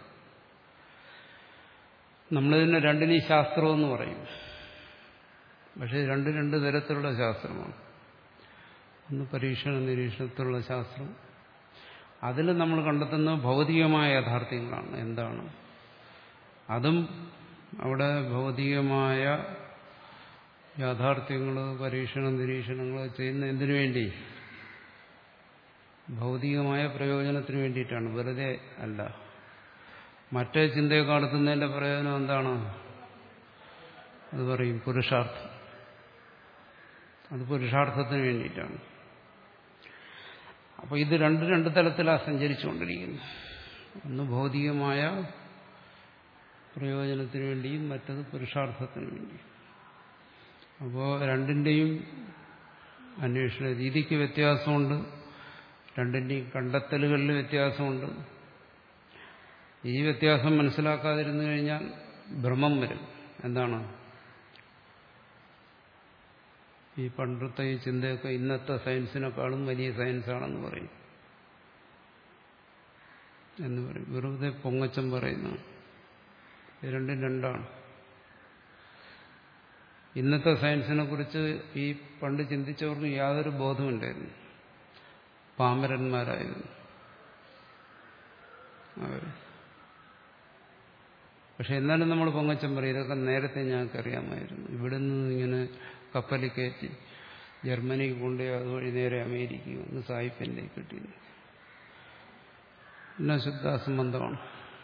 [SPEAKER 1] നമ്മളിതിനെ രണ്ടിനെയും ശാസ്ത്രമെന്ന് പറയും. പക്ഷെ രണ്ട് രണ്ട് തരത്തിലുള്ള ശാസ്ത്രമാണ്. ഒന്ന് പരീക്ഷണ നിരീക്ഷണത്തിലുള്ള ശാസ്ത്രം, അതിൽ നമ്മൾ കണ്ടെത്തുന്ന ഭൗതികമായ യാഥാർത്ഥ്യങ്ങളാണ്. എന്താണ് അതും അവിടെ ഭൗതികമായ യാഥാർത്ഥ്യങ്ങൾ, പരീക്ഷണ നിരീക്ഷണങ്ങൾ ചെയ്യുന്ന എന്തിനു വേണ്ടി? ഭൗതികമായ പ്രയോജനത്തിന് വേണ്ടിയിട്ടാണ്, വെറുതെ അല്ല. മറ്റേ ചിന്തയെ കാണിക്കുന്നതിന്റെ പ്രയോജനം എന്താണ്? അത് പറയും പുരുഷാർത്ഥം. അത് പുരുഷാർത്ഥത്തിന് വേണ്ടിയിട്ടാണ്. അപ്പോൾ ഇത് രണ്ട് രണ്ട് തലത്തിലാണ് സഞ്ചരിച്ചുകൊണ്ടിരിക്കുന്നത്. ഒന്ന് ഭൗതികമായ പ്രയോജനത്തിന് വേണ്ടിയും മറ്റത് പുരുഷാർത്ഥത്തിന് വേണ്ടിയും. അപ്പോൾ രണ്ടിൻ്റെയും അന്വേഷണ രീതിക്ക് വ്യത്യാസമുണ്ട്, രണ്ടിൻ്റെയും കണ്ടെത്തലുകളിൽ വ്യത്യാസമുണ്ട്. ഈ വ്യത്യാസം മനസ്സിലാക്കാതിരുന്നു കഴിഞ്ഞാൽ ഭ്രമം വരും. എന്താണ് ഈ പണ്ടത്തെ ഈ ചിന്തയൊക്കെ ഇന്നത്തെ സയൻസിനെക്കാളും വലിയ സയൻസാണെന്ന് പറയും എന്ന് പറയും. വെറുതെ പൊങ്ങച്ചം പറയുന്നു. ഇത് രണ്ടും രണ്ടാണ്. ഇന്നത്തെ സയൻസിനെ കുറിച്ച് ഈ പണ്ട് ചിന്തിച്ചവർക്ക് യാതൊരു ബോധമില്ലായിരുന്നു, പാമരന്മാരായിരുന്നു അവർ. പക്ഷെ എന്നാലും നമ്മൾ പൊങ്ങച്ചം പറയും, ഇതൊക്കെ നേരത്തെ ഞങ്ങൾക്ക് അറിയാമായിരുന്നു. ഇവിടെ നിന്ന് ഇങ്ങനെ കപ്പലിൽ കയറ്റി ജർമ്മനിക്ക് കൊണ്ടുപോയി അതുവഴി നേരെ അമേരിക്ക ഒന്ന് സായിപ്പിൻ്റെ കിട്ടിയത് പിന്നെ ശുദ്ധാസംബന്ധമാണ്.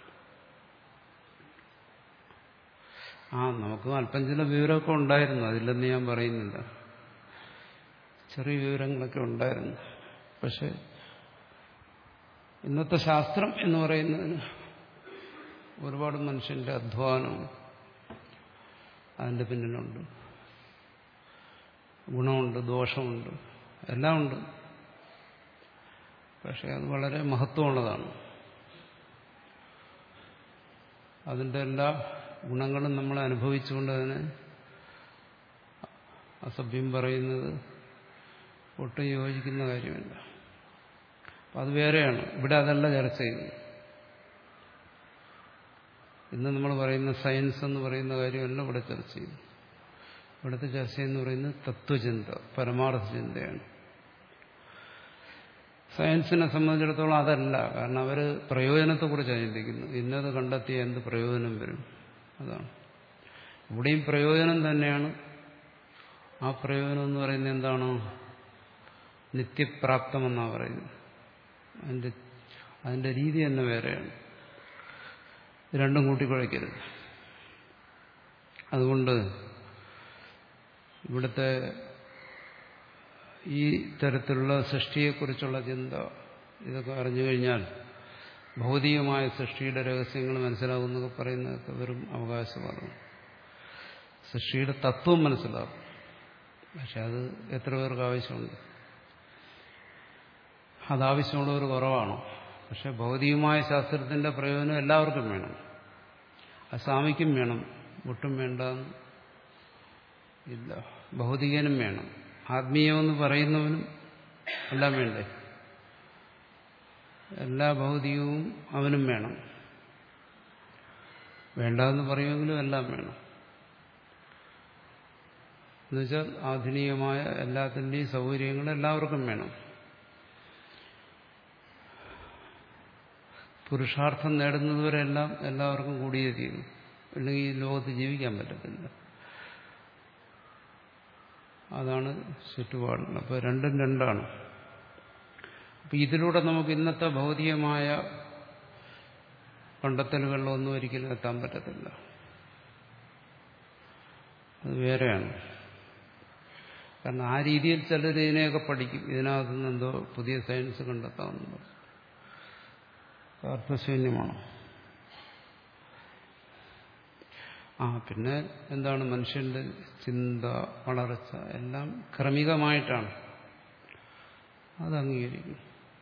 [SPEAKER 1] ആ നമുക്ക് അല്പം ചില വിവരമൊക്കെ ഉണ്ടായിരുന്നു, അതില്ലെന്ന് ഞാൻ പറയുന്നില്ല. ചെറിയ വിവരങ്ങളൊക്കെ ഉണ്ടായിരുന്നു. പക്ഷെ ഇന്നത്തെ ശാസ്ത്രം എന്ന് പറയുന്നതിന് ഒരുപാട് മനുഷ്യന്റെ അധ്വാനവും അതിൻ്റെ പിന്നിലുണ്ട്. ഗുണമുണ്ട്, ദോഷമുണ്ട്, എല്ലാം ഉണ്ട്. പക്ഷെ അത് വളരെ മഹത്വമുള്ളതാണ്. അതിൻ്റെ എല്ലാ ഗുണങ്ങളും നമ്മൾ അനുഭവിച്ചുകൊണ്ട് അതിനെ അസഭ്യം പറയുന്നത് ഒട്ടും യോജിക്കുന്ന കാര്യമല്ല. അപ്പം അത് വേറെയാണ്. ഇവിടെ അതല്ല ചർച്ച ചെയ്യുന്നത്. ഇന്ന് നമ്മൾ പറയുന്ന സയൻസ് എന്ന് പറയുന്ന കാര്യമല്ല ഇവിടെ ചർച്ച ചെയ്യുന്നു. ഇവിടുത്തെ ചർച്ച എന്ന് പറയുന്നത് തത്വചിന്ത, പരമാർത്ഥ ചിന്തയാണ്. സയൻസിനെ സംബന്ധിച്ചിടത്തോളം അതല്ല. കാരണം അവർ പ്രയോജനത്തെക്കുറിച്ചാണ് ചിന്തിക്കുന്നത്. ഇന്നത് കണ്ടെത്തിയ എന്ത് പ്രയോജനം വരും, അതാണ്. ഇവിടെയും പ്രയോജനം തന്നെയാണ്. ആ പ്രയോജനം എന്ന് പറയുന്നത് എന്താണോ? നിത്യപ്രാപ്തമെന്നാണ് പറയുന്നത്. അതിൻ്റെ അതിൻ്റെ രീതി തന്നെ വേറെയാണ്. രണ്ടും കൂട്ടിക്കുഴയ്ക്കരുത്. അതുകൊണ്ട് ഇവിടുത്തെ ഈ തരത്തിലുള്ള സൃഷ്ടിയെക്കുറിച്ചുള്ള ചിന്ത, ഇതൊക്കെ അറിഞ്ഞു കഴിഞ്ഞാൽ ഭൗതികമായ സൃഷ്ടിയുടെ രഹസ്യങ്ങൾ മനസ്സിലാകുന്നതൊക്കെ പറയുന്നതൊക്കെ വെറും അവകാശവാദം. സൃഷ്ടിയുടെ തത്വം മനസ്സിലാകും. പക്ഷെ അത് എത്ര പേർക്ക് ആവശ്യമുണ്ട്? അതാവശ്യമുള്ളവർ കുറവാണോ? പക്ഷെ ഭൗതികമായ ശാസ്ത്രത്തിന്റെ പ്രയോജനം എല്ലാവർക്കും വേണം. അത് സ്വാമിക്കും വേണം, ഒട്ടും വേണ്ട ഇല്ല. ഭൗതികനും വേണം, ആത്മീയമെന്ന് പറയുന്നവനും എല്ലാം വേണ്ടേ? എല്ലാ ഭൗതികവും അവനും വേണം. വേണ്ടെന്ന് പറയുമെങ്കിലും എല്ലാം വേണം. എന്നുവെച്ചാൽ ആധുനികമായ എല്ലാത്തിൻ്റെയും സൗകര്യങ്ങൾ എല്ലാവർക്കും വേണം. പുരുഷാർത്ഥം നേടുന്നതുവരെ എല്ലാം എല്ലാവർക്കും കൂടിയേ തീരും. അല്ലെങ്കിൽ ഈ ലോകത്ത് ജീവിക്കാൻ പറ്റത്തില്ല. അതാണ് ചുറ്റുപാടുകൾ. അപ്പോൾ രണ്ടും രണ്ടാണ്. അപ്പം ഇതിലൂടെ നമുക്ക് ഇന്നത്തെ ഭൗതികമായ കണ്ടെത്തലുകളിലൊന്നും ഒരിക്കലും എത്താൻ പറ്റത്തില്ല. അത് വേറെയാണ്. കാരണം ആ രീതിയിൽ ചിലർ ഇതിനെയൊക്കെ പഠിക്കും. ഇതിനകത്ത് നിന്ന് എന്തോ പുതിയ സയൻസ് കണ്ടെത്താമെന്നുണ്ടോ? അർത്ഥശൂന്യമാണ്. ആ പിന്നെ എന്താണ് മനുഷ്യന്റെ ചിന്ത, വളർച്ച എല്ലാം ക്രമികമായിട്ടാണ്. അത് അംഗീകരിക്കും.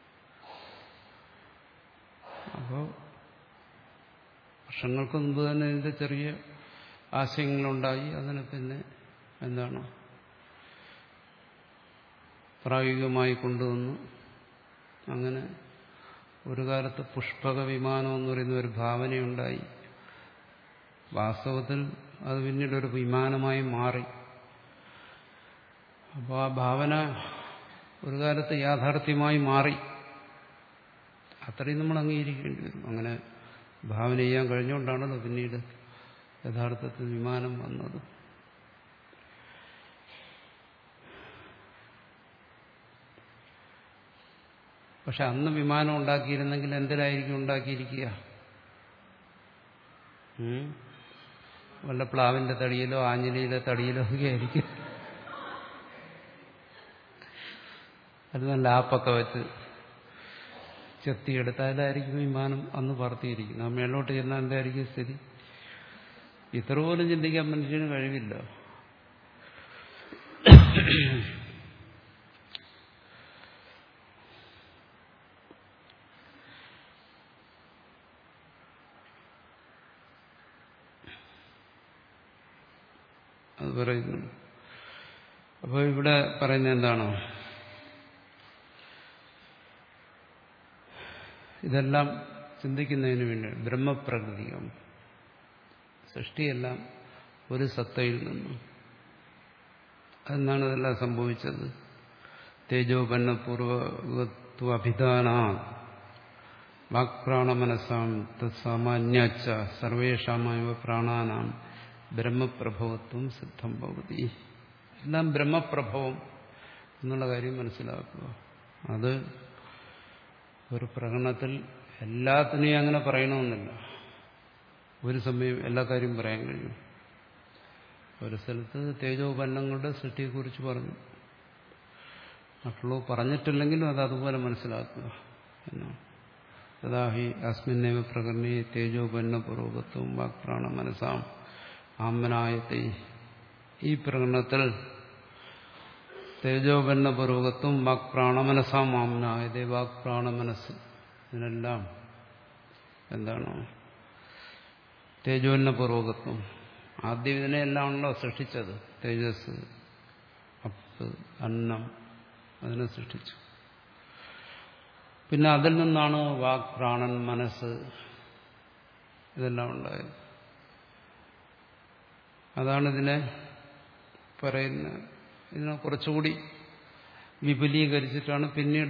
[SPEAKER 1] അപ്പോൾ വർഷങ്ങൾക്ക് മുമ്പ് തന്നെ ഇതിന്റെ ചെറിയ ആശയങ്ങളുണ്ടായി. അതിനെ പിന്നെ എന്താണ് പ്രായോഗികമായി കൊണ്ടുവന്നു. അങ്ങനെ ഒരു കാലത്ത് പുഷ്പക വിമാനം എന്ന് പറയുന്ന ഒരു ഭാവനയുണ്ടായി. വാസ്തവത്തിൽ അത് പിന്നീട് ഒരു വിമാനമായി മാറി. അപ്പോൾ ആ ഭാവന ഒരു കാലത്ത് യാഥാർത്ഥ്യമായി മാറി. അത്രയും നമ്മൾ അംഗീകരിക്കേണ്ടി വരും. അങ്ങനെ ഭാവന ചെയ്യാൻ കഴിഞ്ഞുകൊണ്ടാണല്ലോ പിന്നീട് യഥാർത്ഥത്തിൽ വിമാനം വന്നത്. പക്ഷെ അന്ന് വിമാനം ഉണ്ടാക്കിയിരുന്നെങ്കിൽ എന്തിനായിരിക്കും ഉണ്ടാക്കിയിരിക്കുക? വല്ല പ്ലാവിന്റെ തടിയിലോ ആഞ്ഞിലിയിലെ തടിയിലോ ഒക്കെ ആയിരിക്കും. അത് നല്ല ആപ്പൊക്കെ വെച്ച് ചെത്തിയെടുത്ത് അതിലായിരിക്കും വിമാനം അന്ന് പറത്തിയിരിക്കുന്നത്. ആ മേലോട്ട് ചെന്നാൽ എന്തായിരിക്കും സ്ഥിതി? ഇത്ര പോലും ചിന്തിക്കാൻ മനുഷ്യന് കഴിവില്ല. അത് പറയുന്നു. അപ്പോൾ ഇവിടെ പറയുന്നത് എന്താണ്? ഇതെല്ലാം ചിന്തിക്കുന്നതിന് വേണ്ടി ബ്രഹ്മപ്രകൃതികം സൃഷ്ടിയെല്ലാം ഒരു സത്തയിൽ നിന്നും. അതെന്നാണ് ഇതെല്ലാം സംഭവിച്ചത്. തേജോപന്ന പൂർവത്വ അഭിധാന വാക്പ്രാണമനസാം തത്സാമാന്യാച്ച സർവേഷാമൈവ പ്രാണാനാം ബ്രഹ്മപ്രഭവത്വം സിദ്ധം ഭവതി. എല്ലാം ബ്രഹ്മപ്രഭവം എന്നുള്ള കാര്യം മനസ്സിലാക്കുക. അത് ഒരു പ്രകടനത്തിൽ എല്ലാത്തിനെയും അങ്ങനെ പറയണമെന്നില്ല. ഒരു സമയം എല്ലാ കാര്യം പറയാൻ കഴിയും. ഒരു സ്ഥലത്ത് തേജോപന്നങ്ങളുടെ സൃഷ്ടിയെക്കുറിച്ച് പറഞ്ഞു, മറ്റുള്ളവർ പറഞ്ഞിട്ടില്ലെങ്കിലും അത് അതുപോലെ മനസ്സിലാക്കുക എന്നാണ്. തഥാഹി അസ്മിന്നേവ പ്രകടനേ തേജോപന്ന പൂർവകത്വം വാക്പ്രാണ മനസാം ആമനായത്തെ. ഈ പ്രകടനത്തിൽ തേജോപന്ന പൂർവകത്വം വാക്പ്രാണമനസാം ആമനായത്തെ. വാക്പ്രാണമനസ് ഇതിനെല്ലാം എന്താണ്? തേജോന്ന പൂർവകത്വം. ആദ്യം ഇതിനെല്ലാമാണല്ലോ സൃഷ്ടിച്ചത്. തേജസ്, അപ്പ്, അന്നം, അതിനെ സൃഷ്ടിച്ചു. പിന്നെ അതിൽ നിന്നാണ് വാക്, പ്രാണൻ, മനസ്സ് ഇതെല്ലാം ഉണ്ടായത്. അതാണ് ഇതിനെ പറയുന്ന. ഇതിനെ കുറച്ചുകൂടി വിപുലീകരിച്ചിട്ടാണ് പിന്നീട്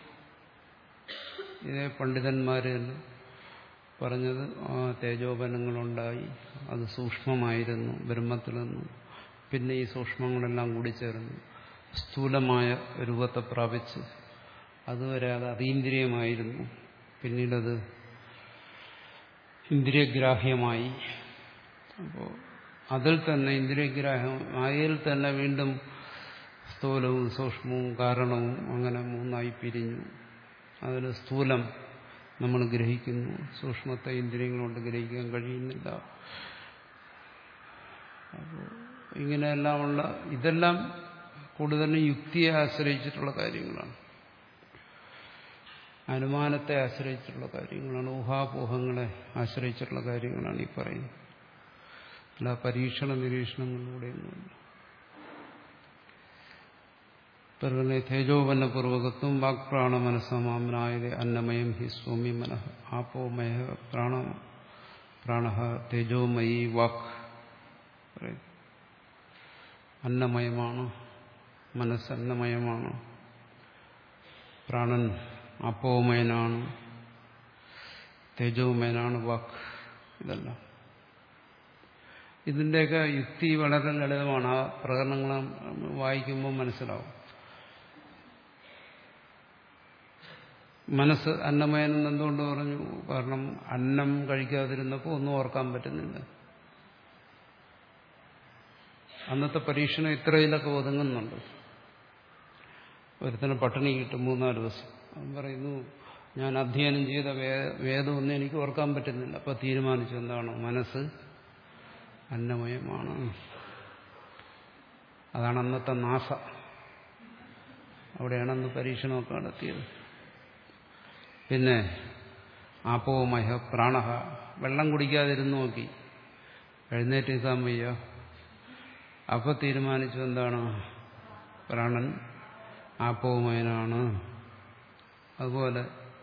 [SPEAKER 1] ഇതേ പണ്ഡിതന്മാർ തന്നെ പറഞ്ഞത്. ആ തേജോപനങ്ങളുണ്ടായി, അത് സൂക്ഷ്മമായിരുന്നു ബ്രഹ്മത്തിൽ നിന്നും. പിന്നെ ഈ സൂക്ഷ്മങ്ങളെല്ലാം കൂടി ചേർന്ന് സ്ഥൂലമായ രൂപത്തെ പ്രാപിച്ച് അതുവരെ അത് അതീന്ദ്രിയമായിരുന്നു. പിന്നീടത് ഇന്ദ്രിയഗ്രാഹ്യമായി. അപ്പോൾ അതിൽ തന്നെ ഇന്ദ്രിയഗ്രാഹ്യമായതിൽ തന്നെ വീണ്ടും സ്ഥൂലവും സൂക്ഷ്മവും കാരണവും അങ്ങനെ മൂന്നായി പിരിഞ്ഞു. അതിൽ സ്ഥൂലം നമ്മൾ ഗ്രഹിക്കുന്നു, സൂക്ഷ്മത്തെ ഇന്ദ്രിയങ്ങൾ കൊണ്ട് ഗ്രഹിക്കാൻ കഴിയുന്നില്ല. അപ്പോൾ ഇങ്ങനെയെല്ലാമുള്ള ഇതെല്ലാം കൂടുതലും യുക്തിയെ ആശ്രയിച്ചിട്ടുള്ള കാര്യങ്ങളാണ്, അനുമാനത്തെ ആശ്രയിച്ചിട്ടുള്ള കാര്യങ്ങളാണ്, ഊഹാപോഹങ്ങളെ ആശ്രയിച്ചിട്ടുള്ള കാര്യങ്ങളാണ് ഈ പറയുന്നത്. അല്ല പരീക്ഷണ നിരീക്ഷണങ്ങളിലൂടെയൊന്നുമില്ല. പിറകെ തേജോപന്ന പൂർവകത്വം വാക്പ്രാണ മനസ്സമാമനായത് അന്നമയം ഹി സൗമ്യ മനഃ ആപോമയ പ്രാണ പ്രാണ തേജോമയി വാക്. അന്നമയമാണ് മനസ്സ്, അന്നമയമാണ്. പ്രാണൻ അപ്പോമയനാണ്, തേജോമയനാണ് വാക്. ഇതെല്ലാം ഇതിൻ്റെയൊക്കെ യുക്തി വളരെ ലളിതമാണ്. ആ പ്രകടനങ്ങൾ വായിക്കുമ്പോൾ മനസ്സിലാവും. മനസ്സ് അന്നമയനെന്ന് എന്തുകൊണ്ട് പറഞ്ഞു? കാരണം അന്നം കഴിക്കാതിരുന്നപ്പോൾ ഒന്നും ഓർക്കാൻ പറ്റുന്നില്ല. അന്നത്തെ പരീക്ഷണം ഇത്രയിലൊക്കെ ഒതുങ്ങുന്നുണ്ട്. ഒരുത്തന്നെ പട്ടിണി കിട്ടും മൂന്നാല് ദിവസം. അവൻ പറയുന്നു, ഞാൻ അധ്യയനം ചെയ്ത വേദമൊന്നും എനിക്ക് ഓർക്കാൻ പറ്റുന്നില്ല. അപ്പോൾ തീരുമാനിച്ചു എന്താണ്? മനസ്സ് അന്നമയമാണ്. അതാണ് അന്നത്തെ നാസ. അവിടെയാണ് അന്ന് പരീക്ഷണമൊക്കെ നടത്തിയത്. പിന്നെ ആപോമയ പ്രാണഹ, വെള്ളം കുടിക്കാതിരുന്ന് നോക്കി, എഴുന്നേറ്റ് നിൽക്കാൻ വയ്യ. അപ്പൊ തീരുമാനിച്ചു എന്താണ്, പ്രാണൻ ആപോമയനാണ്. അതുപോലെ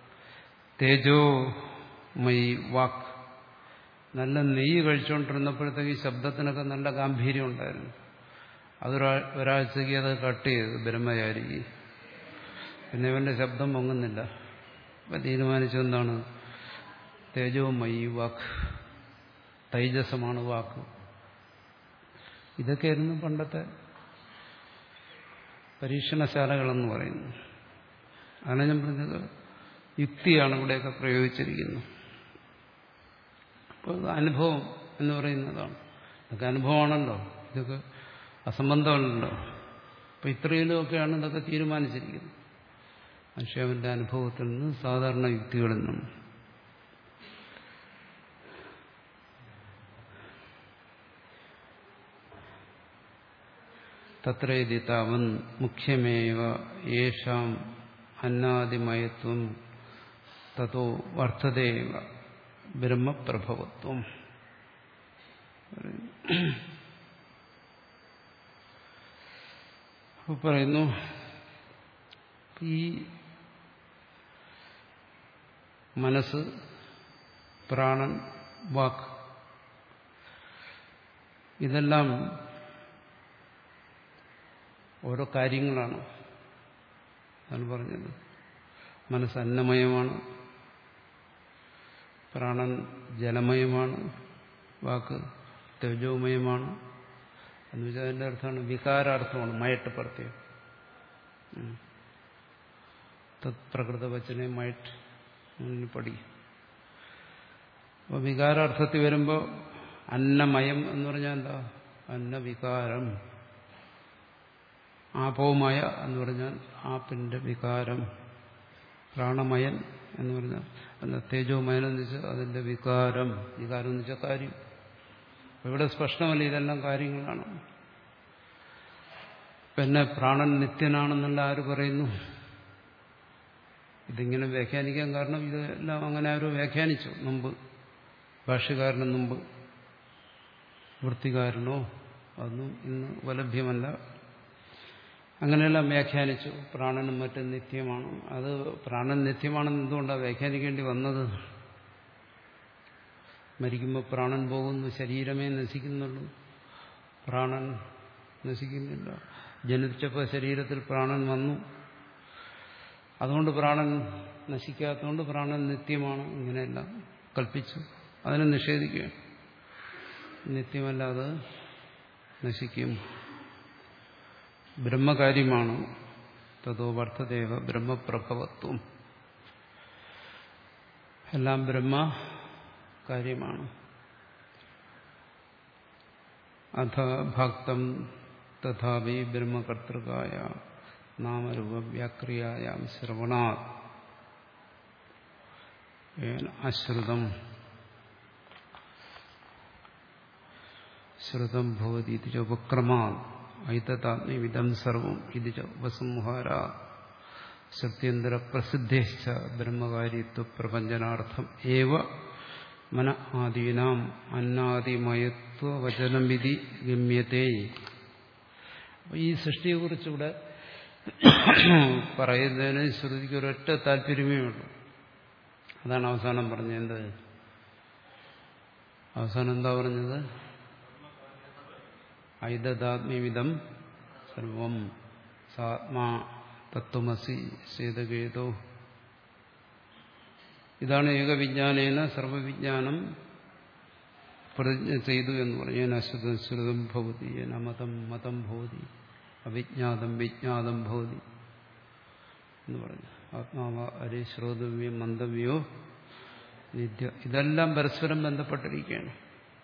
[SPEAKER 1] തേജോമയി വാക്ക്, നല്ല നെയ്യ് കഴിച്ചുകൊണ്ടിരുന്നപ്പോഴത്തേക്ക് ശബ്ദത്തിനൊക്കെ നല്ല ഗാംഭീര്യം ഉണ്ടായിരുന്നു. അതൊരാ ഒരാഴ്ചക്ക് അത് കട്ട് ചെയ്തു ബ്രഹ്മചാരിക്ക്. പിന്നെ ഇവന്റെ ശബ്ദം പൊങ്ങുന്നില്ല. അപ്പൊ തീരുമാനിച്ചു എന്താണ്, തേജോമയി വാക്ക്, തൈജസമാണ് വാക്ക്. ഇതൊക്കെയായിരുന്നു പണ്ടത്തെ പരീക്ഷണശാലകളെന്ന് പറയുന്നു. അതാണ് ഞാൻ പറഞ്ഞത്, യുക്തിയാണ് ഇവിടെയൊക്കെ പ്രയോഗിച്ചിരിക്കുന്നത്. അപ്പോൾ അനുഭവം എന്ന് പറയുന്നതാണ്. ഇതൊക്കെ അനുഭവമാണല്ലോ, ഇതൊക്കെ അസംബന്ധമല്ലല്ലോ. അപ്പം ഇത്രയിലുമൊക്കെയാണ് ഇതൊക്കെ തീരുമാനിച്ചിരിക്കുന്നത്. മനുഷ്യന്റെ അനുഭവത്തിൽ നിന്ന്, സാധാരണ യുക്തികളിൽ നിന്നും. തത്രേതി താവൻ മുഖ്യമേവ യേഷാം അന്നാദിമയത്വം തതോ വർദ്ധതേവ ബ്രഹ്മപ്രഭവത്വം. അപ്പോൾ പറയുന്നു, ഈ മനസ്സ്, പ്രാണൻ, വാക്ക്, ഇതെല്ലാം ഓരോ കാര്യങ്ങളാണ്. അതാണ് പറഞ്ഞത്, മനസ്സ് അന്നമയമാണ്, പ്രാണൻ ജലമയമാണ്, വാക്ക് തേജോമയമാണ്. എന്ന് വെച്ചാൽ അതിൻ്റെ അർത്ഥമാണ് വികാരാർത്ഥമാണ്, മയട്ട് പ്രത്യേകം. തത് പ്രകൃതവചനെ മയട്ട് പഠിക്കും. അപ്പോൾ വികാരാർത്ഥത്തിൽ വരുമ്പോൾ അന്നമയം എന്ന് പറഞ്ഞാൽ എന്താ, അന്നവികാരം. ആപോമയ എന്ന് പറഞ്ഞാൽ ആപ്പിന്റെ വികാരം. പ്രാണമയൻ എന്ന് പറഞ്ഞാൽ അല്ല, തേജോമയൻ എന്ന് വെച്ചാൽ അതിന്റെ വികാരം. വികാരം എന്ന് വെച്ചാൽ കാര്യം. ഇവിടെ സ്പഷ്ടമല്ല, ഇതെല്ലാം കാര്യങ്ങളാണ്. പിന്നെ പ്രാണൻ നിത്യനാണെന്നുള്ള ആര് പറയുന്നു? ഇതിങ്ങനെ വ്യാഖ്യാനിക്കാൻ കാരണം ഇതെല്ലാം അങ്ങനെ ആരോ വ്യാഖ്യാനിച്ചു മുമ്പ്, ഭാഷ്യകാരന് മുമ്പ്. വൃത്തികാരനോ അതൊന്നും ഇന്ന് ഉപലഭ്യമല്ല. അങ്ങനെയെല്ലാം വ്യാഖ്യാനിച്ചു. പ്രാണനും മറ്റും നിത്യമാണ്. അത് പ്രാണൻ നിത്യമാണെന്ന് എന്തുകൊണ്ടാണ് വ്യാഖ്യാനിക്കേണ്ടി വന്നത്? മരിക്കുമ്പോൾ പ്രാണൻ പോകുന്നു, ശരീരമേ നശിക്കുന്നുള്ളൂ, പ്രാണൻ നശിക്കുന്നില്ല. ജനിച്ചപ്പോൾ ശരീരത്തിൽ പ്രാണൻ വന്നു, അതുകൊണ്ട് പ്രാണൻ നശിക്കാത്തതുകൊണ്ട് പ്രാണൻ നിത്യമാണ്. ഇങ്ങനെയെല്ലാം കൽപ്പിച്ചു. അതിനെ നിഷേധിക്കുക. നിത്യമല്ലാതെ നശിക്കും, ബ്രഹ്മകാര്യമാണ്. തതോ വർദ്ധദേവ ബ്രഹ്മപ്രഭവത്വം. എല്ലാം ബ്രഹ്മ കാര്യമാണ്. അഥ ഭക്തം തഥാപി ബ്രഹ്മകർത്തൃകായ നാമരൂപ വ്യാക്രിയായാം ശ്രവണാത് അശ്രുതം ശ്രുതം ഭവതി ഇത് ച ഉപക്രമാത് ഐതതാത്മ്യമിദം സർവം ഇത് ച ഉപസംഹാരാ സത്യന്തര പ്രസിദ്ധേശ്ച ബ്രഹ്മകാര്യത്വ പ്രപഞ്ചനാർത്ഥം ഏവ മന ആദീനാം അന്നാദിമയത്വ വചനം വിധി ഗമ്യത്തെ. ഈ സൃഷ്ടിയെക്കുറിച്ചിവിടെ പറയുന്നതിന് ശ്രുതിക്ക് ഒരൊറ്റ താല്പര്യമേ ഉള്ളൂ. അതാണ് അവസാനം പറഞ്ഞത്. എന്ത് അവസാനം എന്താ പറഞ്ഞത്? ഐതദാത്മ്യമിദം സർവം സാത്മാ തത്വമസി സേതകേതോ. ഇതാണ് ഏകവിജ്ഞാനേന സർവവിജ്ഞാനം പ്രതിജ്ഞ ചെയ്തു എന്ന് പറഞ്ഞു. അശ്രുതം ശ്രുതം ഭവതി, മതം മതം ഭവതി, അവിജ്ഞാതം വിജ്ഞാതം ഭവതി എന്ന് പറഞ്ഞു. ആത്മാവ അരെ ശ്രോതവ്യം മന്തവ്യോ നിത്യ. ഇതെല്ലാം പരസ്പരം ബന്ധപ്പെട്ടിരിക്കുകയാണ്.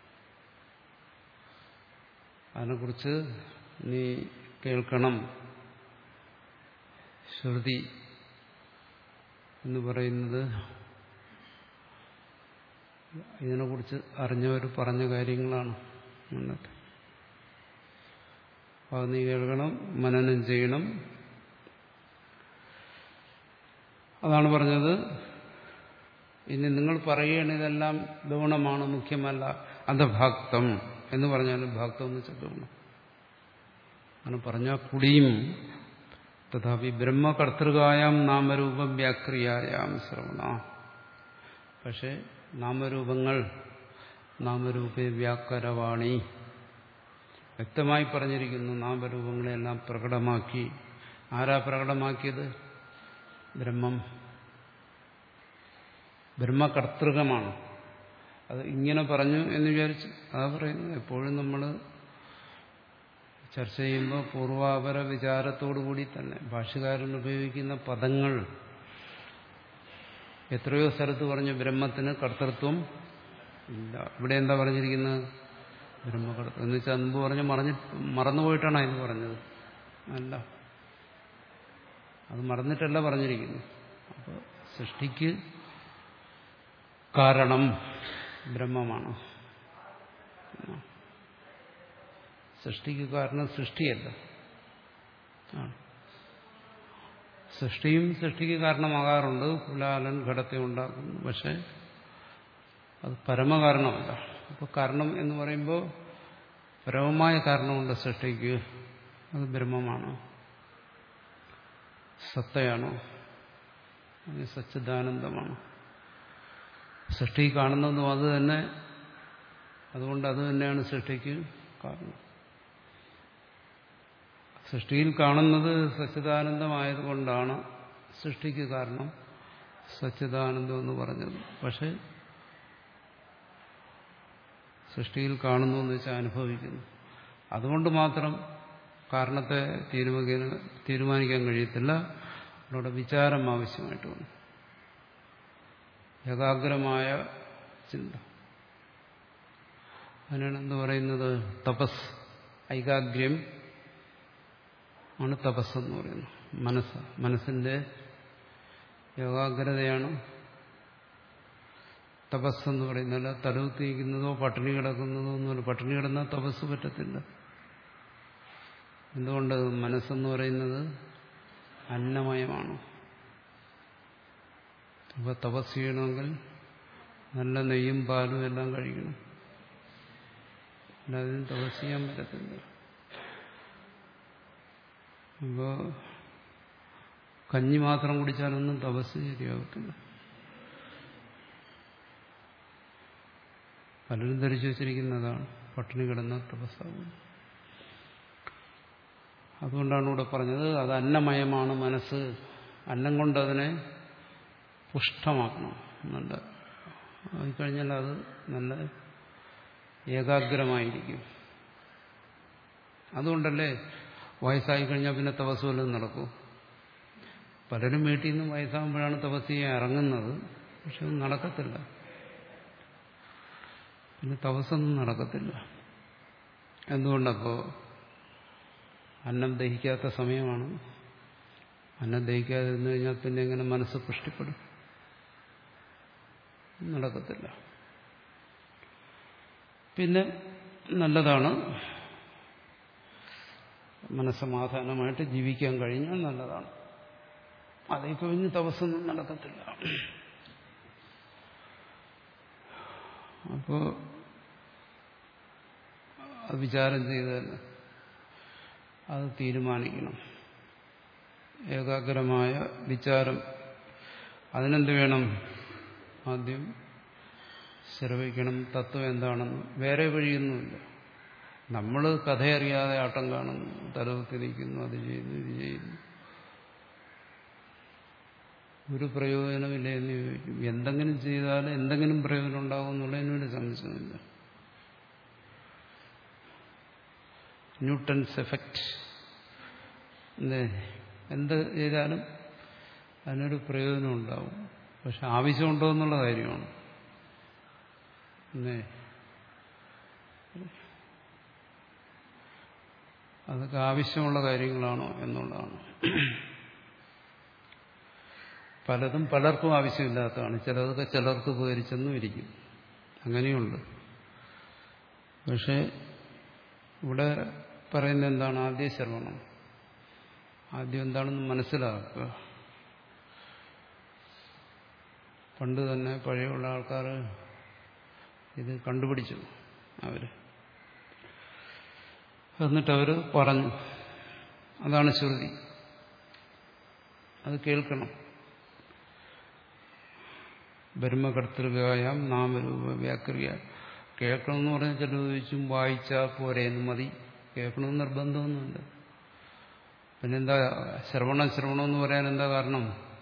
[SPEAKER 1] അതിനെക്കുറിച്ച് നീ കേൾക്കണം. ശ്രുതി എന്ന് പറയുന്നത് ഇതിനെക്കുറിച്ച് അറിഞ്ഞവർ പറഞ്ഞ കാര്യങ്ങളാണ്. എന്നിട്ട് അത് നീ കേൾക്കണം, മനനം ചെയ്യണം. അതാണ് പറഞ്ഞത്. ഇനി നിങ്ങൾ പറയുകയാണ് ഇതെല്ലാം ഗുണമാണ്, മുഖ്യമല്ല. അന്ധഭാക്തം എന്ന് പറഞ്ഞാലും ഭാക്തം എന്ന് വെച്ചാൽ ഗുണം ആണ് പറഞ്ഞാൽ കുടിയും. തഥാപി ബ്രഹ്മകർത്തൃകായാം നാമരൂപം വ്യാക്രിയായാം ശ്രവണ. പക്ഷെ നാമരൂപങ്ങൾ നാമരൂപേ വ്യാകരവാണി വ്യക്തമായി പറഞ്ഞിരിക്കുന്നു. നാമരൂപങ്ങളെല്ലാം പ്രകടമാക്കി. ആരാ പ്രകടമാക്കിയത്? ബ്രഹ്മം. ബ്രഹ്മകർത്തൃകമാണ്. അത് ഇങ്ങനെ പറഞ്ഞു എന്ന് വിചാരിച്ച് അതാ പറയുന്നത്. എപ്പോഴും നമ്മൾ ചർച്ച ചെയ്യുമ്പോൾ പൂർവാപര വിചാരത്തോടുകൂടി തന്നെ ഭാഷ്യകാരൻ ഉപയോഗിക്കുന്ന പദങ്ങൾ എത്രയോ സ്ഥലത്ത് പറഞ്ഞു ബ്രഹ്മത്തിന് കർത്തൃത്വം ഇല്ല. ഇവിടെ എന്താ പറഞ്ഞിരിക്കുന്നത്? ബ്രഹ്മകർത്തൃത്വം എന്ന് വെച്ചാൽ മുമ്പ് പറഞ്ഞ് മറഞ്ഞ് മറന്നുപോയിട്ടാണ് അതിന് പറഞ്ഞത്. അല്ല, അത് മറന്നിട്ടല്ല പറഞ്ഞിരിക്കുന്നു. അപ്പോൾ സൃഷ്ടിക്ക് കാരണം ബ്രഹ്മമാണ്. സൃഷ്ടിക്ക് കാരണം സൃഷ്ടിയല്ല. സൃഷ്ടിയും സൃഷ്ടിക്ക് കാരണമാകാറുണ്ട്. കുലാലൻ ഘടത്തെ ഉണ്ടാക്കുന്നു. പക്ഷെ അത് പരമകാരണമല്ല. അപ്പോൾ കാരണം എന്ന് പറയുമ്പോൾ പരമമായ കാരണമുണ്ട് സൃഷ്ടിക്ക്. അത് ബ്രഹ്മമാണ്, സത്തയാണ്, അത് സച്ചിദാനന്ദമാണ്. സൃഷ്ടി കാണുന്നതും അത് തന്നെ. അതുകൊണ്ട് അത് തന്നെയാണ് സൃഷ്ടിക്ക് കാരണം. സൃഷ്ടിയിൽ കാണുന്നത് സച്ചിദാനന്ദമായതുകൊണ്ടാണ് സൃഷ്ടിക്ക് കാരണം സച്ചിദാനന്ദം എന്ന് പറഞ്ഞത്. പക്ഷെ സൃഷ്ടിയിൽ കാണുന്നു എന്ന് വെച്ചാൽ അനുഭവിക്കുന്നു. അതുകൊണ്ട് മാത്രം കാരണത്തെ തീരുമാനിക്കാൻ കഴിയത്തില്ല. അവിടെ വിചാരം ആവശ്യമായിട്ട് വന്നു. ഏകാഗ്രമായ ചിന്ത. അതിനാണ് എന്ത് പറയുന്നത്? തപസ്. ഐകാഗ്ര്യം ആണ് തപസ്സെന്ന് പറയുന്നത്. മനസ്സ്, മനസ്സിന്റെ ഏകാഗ്രതയാണ് തപസ്സെന്ന് പറയുന്നതല്ല തലകുത്തിയിരിക്കുന്നതോ പട്ടിണി കിടക്കുന്നതോ ഒന്നുമല്ല. പട്ടിണി കിടന്നാൽ തപസ് പറ്റത്തില്ല. എന്തുകൊണ്ട്? മനസ്സെന്ന് പറയുന്നത് അന്നമയമാണ്. അപ്പോൾ തപസ് ചെയ്യണമെങ്കിൽ നല്ല നെയ്യും പാലും എല്ലാം കഴിക്കണം. അല്ലാതെ തപസ് ചെയ്യാൻ പറ്റത്തില്ല. അപ്പോൾ കഞ്ഞി മാത്രം കുടിച്ചാലൊന്നും തപസ് ശരിയാകത്തില്ല. പലരും ധരിച്ചു വച്ചിരിക്കുന്നതാണ് പട്ടിണി കിടന്ന തപസ്സാകുന്നു. അതുകൊണ്ടാണ് ഇവിടെ പറഞ്ഞത് അത് അന്നമയമാണ് മനസ്സ്. അന്നം കൊണ്ട് അതിനെ പുഷ്ടമാക്കണം. നല്ല ആയിക്കഴിഞ്ഞാൽ അത് നല്ല ഏകാഗ്രമായിരിക്കും. അതുകൊണ്ടല്ലേ വയസ്സായി കഴിഞ്ഞാൽ പിന്നെ തപസ് വല്ലതും നടക്കൂ. പലരും വീട്ടിൽ നിന്ന് വയസ്സാകുമ്പോഴാണ് തപസ് ചെയ്യാൻ ഇറങ്ങുന്നത്. പക്ഷെ അത് നടക്കത്തില്ല. പിന്നെ തപസ്സൊന്നും നടക്കത്തില്ല. എന്തുകൊണ്ടപ്പോ? അന്നം ദഹിക്കാത്ത സമയമാണ്. അന്നം ദഹിക്കാതെ ഇരുന്നു കഴിഞ്ഞാൽ പിന്നെ എങ്ങനെ മനസ്സ് പുഷ്ടിപ്പെടും? നടക്കത്തില്ല. പിന്നെ നല്ലതാണ് മനസ്സമാധാനമായിട്ട് ജീവിക്കാൻ കഴിഞ്ഞാൽ നല്ലതാണ്. അതേ കഴിഞ്ഞ് തപസ്സൊന്നും നടക്കത്തില്ല. അപ്പോൾ അത് വിചാരം ചെയ്ത് തന്നെ അത് തീരുമാനിക്കണം. ഏകാഗ്രമായ വിചാരം. അതിനെന്ത് വേണം? ആദ്യം ശ്രവിക്കണം തത്വം എന്താണെന്ന്. വേറെ വഴിയൊന്നുമില്ല. നമ്മൾ കഥയറിയാതെ ആട്ടം കാണുന്നു, തലകുത്തിരിക്കുന്നു, അത് ചെയ്യുന്നു, ഇത് ചെയ്യുന്നു. ഒരു പ്രയോജനമില്ല എന്ന് ചോദിക്കും. എന്തെങ്കിലും ചെയ്താൽ എന്തെങ്കിലും പ്രയോജനം ഉണ്ടാകും എന്നുള്ളതിനൊരു സംശയമില്ല. Newton's effect. എന്ത് ചെയ്താലും അതിനൊരു പ്രയോജനം ഉണ്ടാവും. പക്ഷെ ആവശ്യമുണ്ടോ എന്നുള്ള കാര്യമാണ്. അതൊക്കെ ആവശ്യമുള്ള കാര്യങ്ങളാണോ എന്നുള്ളതാണ്. പലതും പലർക്കും ആവശ്യമില്ലാത്തതാണ്. ചിലതൊക്കെ ചിലർക്ക് ഉപകരിച്ചെന്നും ഇരിക്കും. അങ്ങനെയുണ്ട്. പക്ഷെ ഇവിടെ പറയുന്നത് എന്താണ്? ആദ്യ ശ്രവണം. ആദ്യം എന്താണെന്ന് മനസ്സിലാക്കുക. പണ്ട് തന്നെ പഴയുള്ള ആൾക്കാർ ഇത് കണ്ടുപിടിച്ചു. അവര് എന്നിട്ട് അവർ പറഞ്ഞു. അതാണ് ശ്രുതി. അത് കേൾക്കണം. ബ്രഹ്മകർത്തൃകായം നാമരൂപ വ്യാക്രിയ. കേൾക്കണമെന്ന് പറഞ്ഞാൽ ചില ചോദിച്ചും വായിച്ചാൽ പോരെയെന്ന് മതി. കേൾക്കണമെന്ന് നിർബന്ധമൊന്നുമില്ല. പിന്നെന്താ ശ്രവണം ശ്രവണം എന്ന് പറയാൻ എന്താ കാരണം?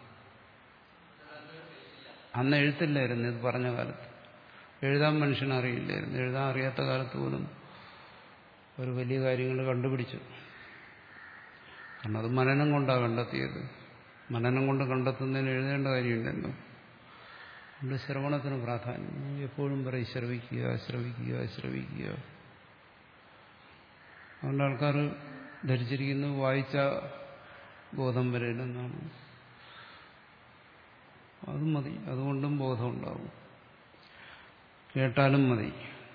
[SPEAKER 1] അന്ന് എഴുത്തില്ലായിരുന്നു. ഇത് പറഞ്ഞ കാലത്ത് എഴുതാൻ മനുഷ്യനറിയില്ലായിരുന്നു. എഴുതാൻ അറിയാത്ത കാലത്ത് പോലും ഒരു വലിയ കാര്യങ്ങൾ കണ്ടുപിടിച്ചു. കാരണം അത് മനനം കൊണ്ടാണ് കണ്ടെത്തിയത്. മനനം കൊണ്ട് കണ്ടെത്തുന്നതിന് എഴുതേണ്ട കാര്യമുണ്ടല്ലോ. അതുകൊണ്ട് ശ്രവണത്തിന് പ്രാധാന്യം. എപ്പോഴും പറയും ശ്രവിക്കുക ശ്രവിക്കുക ശ്രവിക്കുക. അതുകൊണ്ട് ആൾക്കാർ ധരിച്ചിരിക്കുന്നു വായിച്ച ബോധം വരില്ലെന്നാണ്. അതും മതി. അതുകൊണ്ടും ബോധം ഉണ്ടാവും. കേട്ടാലും മതി.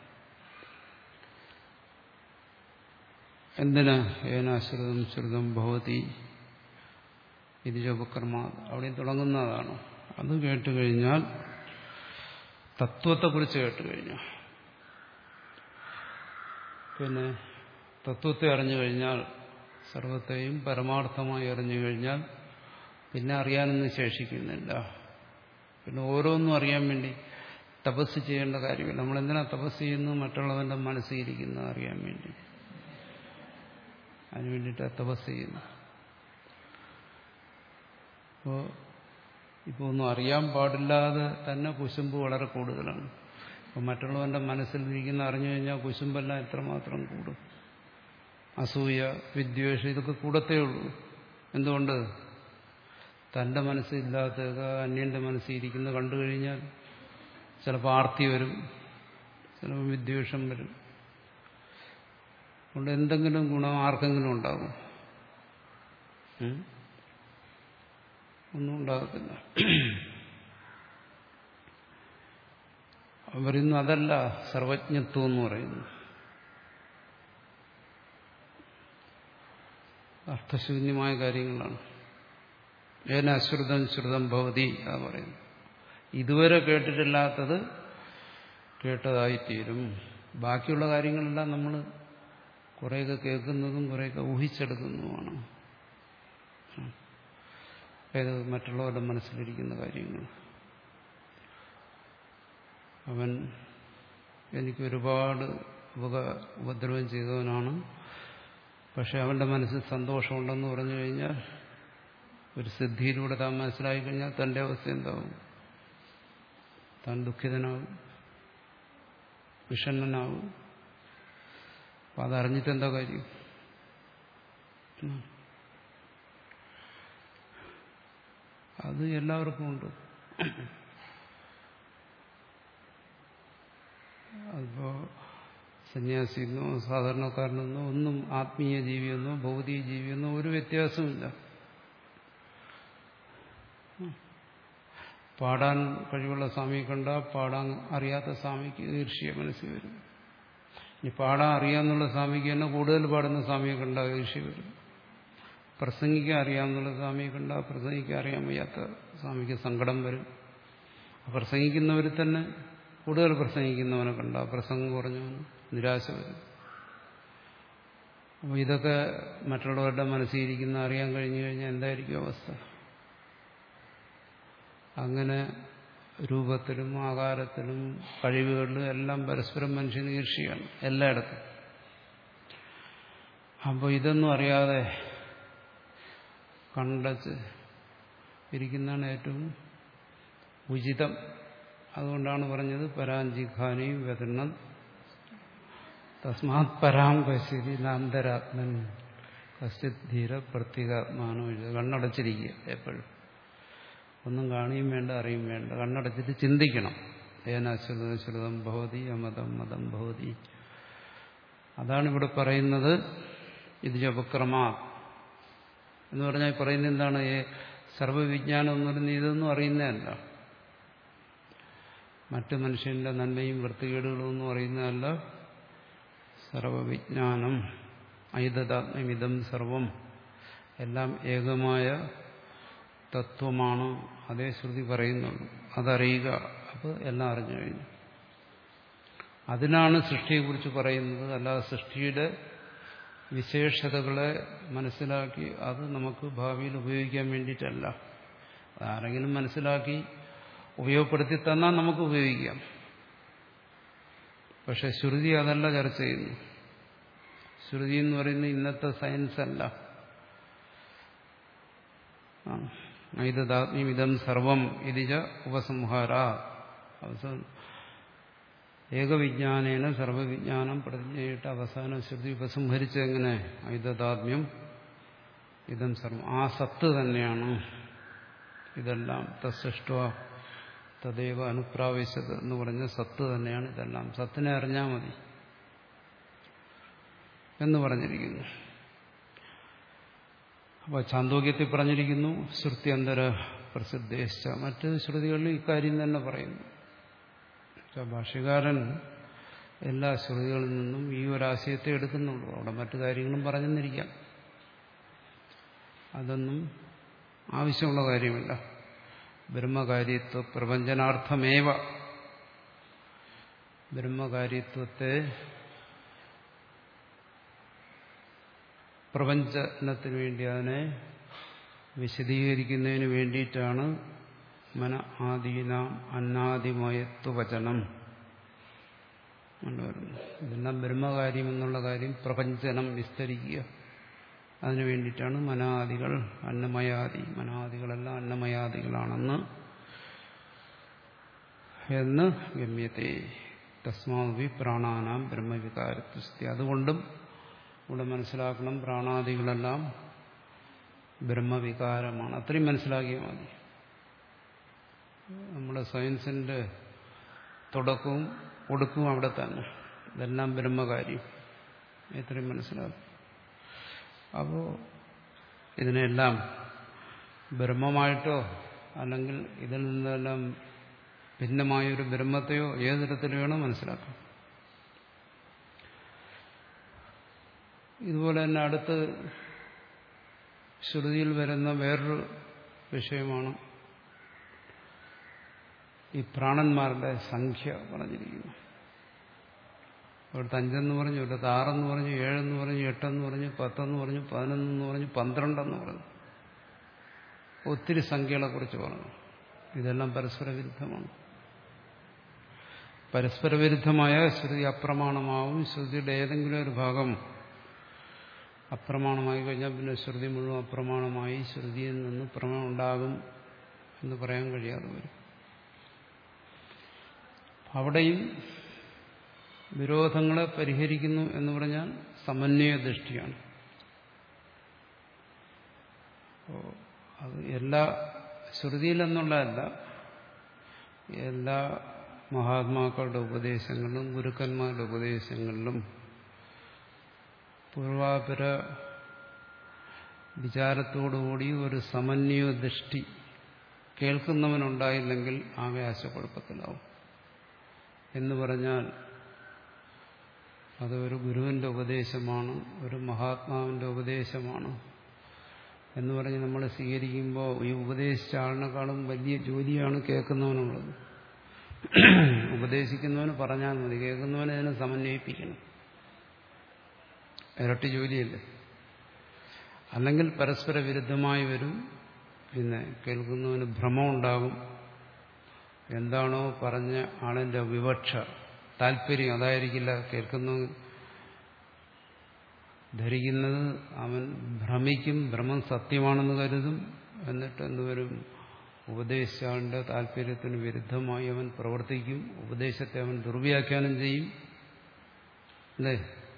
[SPEAKER 1] എന്തിനാ? ഏനാശ്രിതം ശ്രുതം ഭവതി ഇതിജോപകർമ്മ. അവിടെ തുടങ്ങുന്നതാണ്. അത് കേട്ടുകഴിഞ്ഞാൽ, തത്വത്തെക്കുറിച്ച് കേട്ടുകഴിഞ്ഞാൽ, പിന്നെ തത്വത്തെ അറിഞ്ഞു കഴിഞ്ഞാൽ, സർവത്തെയും പരമാർത്ഥമായി അറിഞ്ഞു കഴിഞ്ഞാൽ പിന്നെ അറിയാനൊന്നും ശേഷിക്കുന്നില്ല. പിന്നെ ഓരോന്നും അറിയാൻ വേണ്ടി തപസ് ചെയ്യേണ്ട കാര്യമില്ല. നമ്മളെന്തിനാ തപസ് ചെയ്യുന്നു? മറ്റുള്ളവന്റെ മനസ്സിലിരിക്കുന്നത് അറിയാൻ വേണ്ടി. അതിനു വേണ്ടിയിട്ടാണ് തപസ് ചെയ്യുന്നത്. അപ്പോൾ ഇപ്പോൾ ഒന്നും അറിയാൻ പാടില്ലാതെ തന്നെ കുശുമ്പ് വളരെ കൂടുതലാണ്. അപ്പോൾ മറ്റുള്ളവന്റെ മനസ്സിലിരിക്കുന്ന അറിഞ്ഞു കഴിഞ്ഞാൽ കുശുമ്പെല്ലാം എത്രമാത്രം കൂടും. അസൂയ, വിദ്വേഷം, ഇതൊക്കെ കൂടത്തേ ഉള്ളൂ. എന്തുകൊണ്ട്? തന്റെ മനസ്സില്ലാത്തതൊക്കെ അന്യന്റെ മനസ്സിലിരിക്കുന്നത് കണ്ടു കഴിഞ്ഞാൽ ചിലപ്പോൾ ആർത്തി വരും, ചിലപ്പോൾ വിദ്വേഷം വരും. അതുകൊണ്ട് എന്തെങ്കിലും ഗുണം ആർക്കെങ്കിലും ഉണ്ടാകും? ഒന്നും ഉണ്ടാകത്തില്ല. അവരിന്ന് അതല്ല സർവജ്ഞത്വം എന്ന് പറയുന്നു. അർത്ഥശൂന്യമായ കാര്യങ്ങളാണ്. ഏന അശ്രുതം ശ്രുതം ഭവതി അത് പറയുന്നു. ഇതുവരെ കേട്ടിട്ടില്ലാത്തത് കേട്ടതായിത്തീരും. ബാക്കിയുള്ള കാര്യങ്ങളെല്ലാം നമ്മൾ കുറേയൊക്കെ കേൾക്കുന്നതും കുറേയൊക്കെ ഊഹിച്ചെടുക്കുന്നതുമാണ്. ഏത് മറ്റുള്ളവരുടെ മനസ്സിലിരിക്കുന്ന കാര്യങ്ങൾ. അവൻ എനിക്ക് ഒരുപാട് ഉപക ഉപദ്രവം ചെയ്തവനാണ്, പക്ഷെ അവന്റെ മനസ്സിൽ സന്തോഷമുണ്ടെന്ന് പറഞ്ഞു കഴിഞ്ഞാൽ, ഒരു സിദ്ധിയിലൂടെ താൻ മനസ്സിലാക്കി കഴിഞ്ഞാൽ തന്റെ അവസ്ഥ എന്താവും? താൻ ദുഃഖിതനാവും, വിഷണ്ണനാവും. അപ്പം അതറിഞ്ഞിട്ട് എന്താ കാര്യം? അത് എല്ലാവർക്കും ഉണ്ട്. അതിപ്പോ സന്യാസിയെന്നോ സാധാരണക്കാരനെന്നോ ഒന്നും ആത്മീയ ജീവിയെന്നോ ഭൗതിക ജീവിയെന്നോ ഒരു വ്യത്യാസമില്ല. പാടാൻ കഴിവുള്ള സ്വാമിയെ കണ്ടാൽ പാടാൻ അറിയാത്ത സ്വാമിക്ക് ഈർഷ്യ മനസ്സിൽ വരും. ഇനി പാടാൻ അറിയാമെന്നുള്ള സ്വാമിക്ക് തന്നെ കൂടുതൽ പാടുന്ന സ്വാമിയെ കണ്ടാൽ ഈർഷ്യ വരും. പ്രസംഗിക്കാൻ അറിയാമെന്നുള്ള സ്വാമിയെ കണ്ടാൽ പ്രസംഗിക്കാൻ അറിയാൻ വയ്യാത്ത സ്വാമിക്ക് സങ്കടം വരും. പ്രസംഗിക്കുന്നവരിൽ തന്നെ കൂടുതൽ പ്രസംഗിക്കുന്നവനെ കണ്ടാൽ പ്രസംഗം കുറഞ്ഞവന് നിരാശ വരും. അപ്പോൾ ഇതൊക്കെ മറ്റുള്ളവരുടെ മനസ്സിലിരിക്കുന്ന അറിയാൻ കഴിഞ്ഞു കഴിഞ്ഞാൽ എന്തായിരിക്കും അവസ്ഥ? അങ്ങനെ രൂപത്തിലും ആകാരത്തിലും കഴിവുകളിലും എല്ലാം പരസ്പരം മനുഷ്യന് ഈർഷ്യയാണ് എല്ലായിടത്തും. അപ്പോൾ ഇതൊന്നും അറിയാതെ കണ്ടച്ച് ഇരിക്കുന്നതാണ് ഏറ്റവും ഉചിതം. അതുകൊണ്ടാണ് പറഞ്ഞത് പരാഞ്ചിഖാനിയും വ്യതരണം തസ്മാത് പരാം കശ്യതി നാന്തരാത്മൻ കശ്ചിത് ധീര പ്രത്യേകാത്മാനോ. കണ്ണടച്ചിരിക്കുക എപ്പോഴും. ഒന്നും കാണുകയും വേണ്ട അറിയും വേണ്ട. കണ്ണടച്ചിട്ട് ചിന്തിക്കണം. ഏനാശ്രിതം ശ്രുതം ഭവതി അമതം മതം ഭവതി. അതാണ് ഇവിടെ പറയുന്നത്. ഇത് ജപക്രമാ എന്ന് പറഞ്ഞാൽ പറയുന്നത് എന്താണ്? സർവ്വവിജ്ഞാനം എന്ന് പറയുന്നത് ഇതൊന്നും അറിയുന്നതല്ല. മറ്റു മനുഷ്യന്റെ നന്മയും വൃത്തികേടുകളും ഒന്നും അറിയുന്നതല്ല. സർവവിജ്ഞാനം ഐതദാത്മ്യമിതം സർവം എല്ലാം ഏകമായ തത്വമാണ്. അതേ ശ്രുതി പറയുന്നുള്ളൂ. അതറിയുക. അപ്പോൾ എല്ലാം അറിഞ്ഞു കഴിഞ്ഞു. അതിനാണ് സൃഷ്ടിയെക്കുറിച്ച് പറയുന്നത്. അല്ലാതെ സൃഷ്ടിയുടെ വിശേഷതകളെ മനസ്സിലാക്കി അത് നമുക്ക് ഭാവിയിൽ ഉപയോഗിക്കാൻ വേണ്ടിയിട്ടല്ല. ആരെങ്കിലും മനസ്സിലാക്കി ഉപയോഗപ്പെടുത്തി തന്നാൽ നമുക്ക് ഉപയോഗിക്കാം. പക്ഷെ ശ്രുതി അതല്ല ചർച്ച ചെയ്യുന്നു. ശ്രുതി എന്ന് പറയുന്നത് ഇന്നത്തെ സയൻസ് അല്ല. ഐതദാത്മ്യമിതം സർവം ഇതിജ ഉപസംഹാര. ഏകവിജ്ഞാനേന സർവവിജ്ഞാനം പ്രതിജ്ഞയിട്ട് അവസാനം ശ്രുതി ഉപസംഹരിച്ചെങ്ങനെ? ഐതദാത്മ്യം ഇതം സർവം. ആ സത്ത് തന്നെയാണ് ഇതെല്ലാം. തസ്സൃഷ്ട തദൈവ അനുപ്രാവേശത് എന്ന് പറഞ്ഞ സത്ത് തന്നെയാണ് ഇതെല്ലാം. സത്തിനെ അറിഞ്ഞാൽ മതി എന്ന് പറഞ്ഞിരിക്കുന്നു. അപ്പോൾ ചാന്തോക്യത്തിൽ പറഞ്ഞിരിക്കുന്നു ശ്രുത്യന്തര പ്രസിദ്ധേശ്ച. മറ്റ് ശ്രുതികളിൽ ഇക്കാര്യം തന്നെ പറയുന്നു. ഭാഷ്യകാരൻ എല്ലാ ശ്രുതികളിൽ നിന്നും ഈ ഒരാശയത്തെ എടുക്കുന്നുള്ളൂ. അവിടെ മറ്റു കാര്യങ്ങളും പറഞ്ഞെന്നിരിക്കാം. അതൊന്നും ആവശ്യമുള്ള കാര്യമില്ല. ബ്രഹ്മകാര്യത്വ പ്രപഞ്ചനാർത്ഥമേവ. ബ്രഹ്മകാര്യത്വത്തെ പ്രപഞ്ചനത്തിന് വേണ്ടി, അതിനെ വിശദീകരിക്കുന്നതിന് വേണ്ടിയിട്ടാണ് മന ആദീനാം അന്നാദിമയത്വവചനം കൊണ്ടുവരുന്നത്. ഇതെല്ലാം ബ്രഹ്മകാര്യം എന്നുള്ള കാര്യം പ്രപഞ്ചനം വിസ്തരിക്കുക. അതിനു വേണ്ടിയിട്ടാണ് മനാദികൾ അന്നമയാദി. മനാദികളെല്ലാം അന്നമയാദികളാണെന്ന് എന്ന് ഗമ്യത്തെ. തസ്മാവി പ്രാണാനാം ബ്രഹ്മവികാരത്വസ്തി. അതുകൊണ്ടും ഇവിടെ മനസ്സിലാക്കണം, പ്രാണാദികളെല്ലാം ബ്രഹ്മവികാരമാണ്. അത്രയും മനസ്സിലാക്കിയാൽ മതി. നമ്മുടെ സയൻസിന്റെ തുടക്കവും ഒടുക്കവും അവിടെ തന്നെ. ഇതെല്ലാം ബ്രഹ്മകാര്യം. എത്രയും മനസ്സിലാക്കും. അപ്പോൾ ഇതിനെല്ലാം ബ്രഹ്മമായിട്ടോ അല്ലെങ്കിൽ ഇതിൽ നിന്നെല്ലാം ഭിന്നമായൊരു ബ്രഹ്മത്തെയോ ഏത് തരത്തിൽ വേണോ മനസ്സിലാക്കാം. ഇതുപോലെ തന്നെ അടുത്ത് ശ്രുതിയിൽ വരുന്ന വേറൊരു വിഷയമാണ് ഈ പ്രാണന്മാരുടെ സംഖ്യ പറഞ്ഞിരിക്കുന്നു. ഇവിടുത്തെ അഞ്ചെന്ന് പറഞ്ഞു, ഇവിടുത്തെ ആറെന്ന് പറഞ്ഞു, ഏഴെന്ന് പറഞ്ഞു, എട്ടെന്ന് പറഞ്ഞു, പത്തെന്ന് പറഞ്ഞു, പതിനൊന്നെന്ന് പറഞ്ഞു, പന്ത്രണ്ടെന്ന് പറഞ്ഞു. ഒത്തിരി സംഖ്യകളെ കുറിച്ച് പറഞ്ഞു. ഇതെല്ലാം പരസ്പര വിരുദ്ധമാണ്. പരസ്പര വിരുദ്ധമായ ശ്രുതി അപ്രമാണമാവും. ശ്രുതിയുടെ ഏതെങ്കിലും ഒരു ഭാഗം അപ്രമാണമായി കഴിഞ്ഞാൽ പിന്നെ ശ്രുതി മുഴുവൻ അപ്രമാണമായി ശ്രുതിയിൽ നിന്ന് പ്രമാണം ഉണ്ടാകും എന്ന് പറയാൻ കഴിയാതെ വരും. അവിടെയും വിരോധങ്ങളെ പരിഹരിക്കുന്നു എന്ന് പറഞ്ഞാൽ സമന്വയ ദൃഷ്ടിയാണ്. അത് എല്ലാ ശ്രുതിയിലെന്നുള്ളതല്ല, എല്ലാ മഹാത്മാക്കളുടെ ഉപദേശങ്ങളിലും ഗുരുക്കന്മാരുടെ ഉപദേശങ്ങളിലും പൂർവാപര വിചാരത്തോടുകൂടി ഒരു സമന്വയ ദൃഷ്ടി കേൾക്കുന്നവനുണ്ടായില്ലെങ്കിൽ ആകെ ആശയക്കുഴപ്പത്തിലാവും. എന്ന് പറഞ്ഞാൽ അത് ഒരു ഗുരുവിന്റെ ഉപദേശമാണ്, ഒരു മഹാത്മാവിന്റെ ഉപദേശമാണ് എന്ന് പറഞ്ഞ് നമ്മൾ സ്വീകരിക്കുമ്പോൾ ഈ ഉപദേശിച്ച ആളിനെക്കാളും വലിയ ജോലിയാണ് കേൾക്കുന്നവനുള്ളത്. ഉപദേശിക്കുന്നവന് പറഞ്ഞാൽ മതി, കേൾക്കുന്നവനെ അതിനെ സമന്വയിപ്പിക്കണം. ഇരട്ടി ജോലിയല്ലേ. അല്ലെങ്കിൽ പരസ്പര വിരുദ്ധമായി വരും. പിന്നെ കേൾക്കുന്നവന് ഭ്രമം ഉണ്ടാകും. എന്താണോ പറഞ്ഞ ആളിന്റെ വിവക്ഷ, താല്പര്യം അതായിരിക്കില്ല കേൾക്കുന്നവൻ ധരിക്കുന്നത്. അവൻ ഭ്രമിക്കും, ഭ്രമം സത്യമാണെന്ന് കരുതും. എന്നിട്ട് എന്തുവരും, ഉപദേശിച്ചാളിന്റെ താല്പര്യത്തിന് വിരുദ്ധമായി അവൻ പ്രവർത്തിക്കും. ഉപദേശത്തെ അവൻ ദുർവ്യാഖ്യാനം ചെയ്യും. അല്ലേ?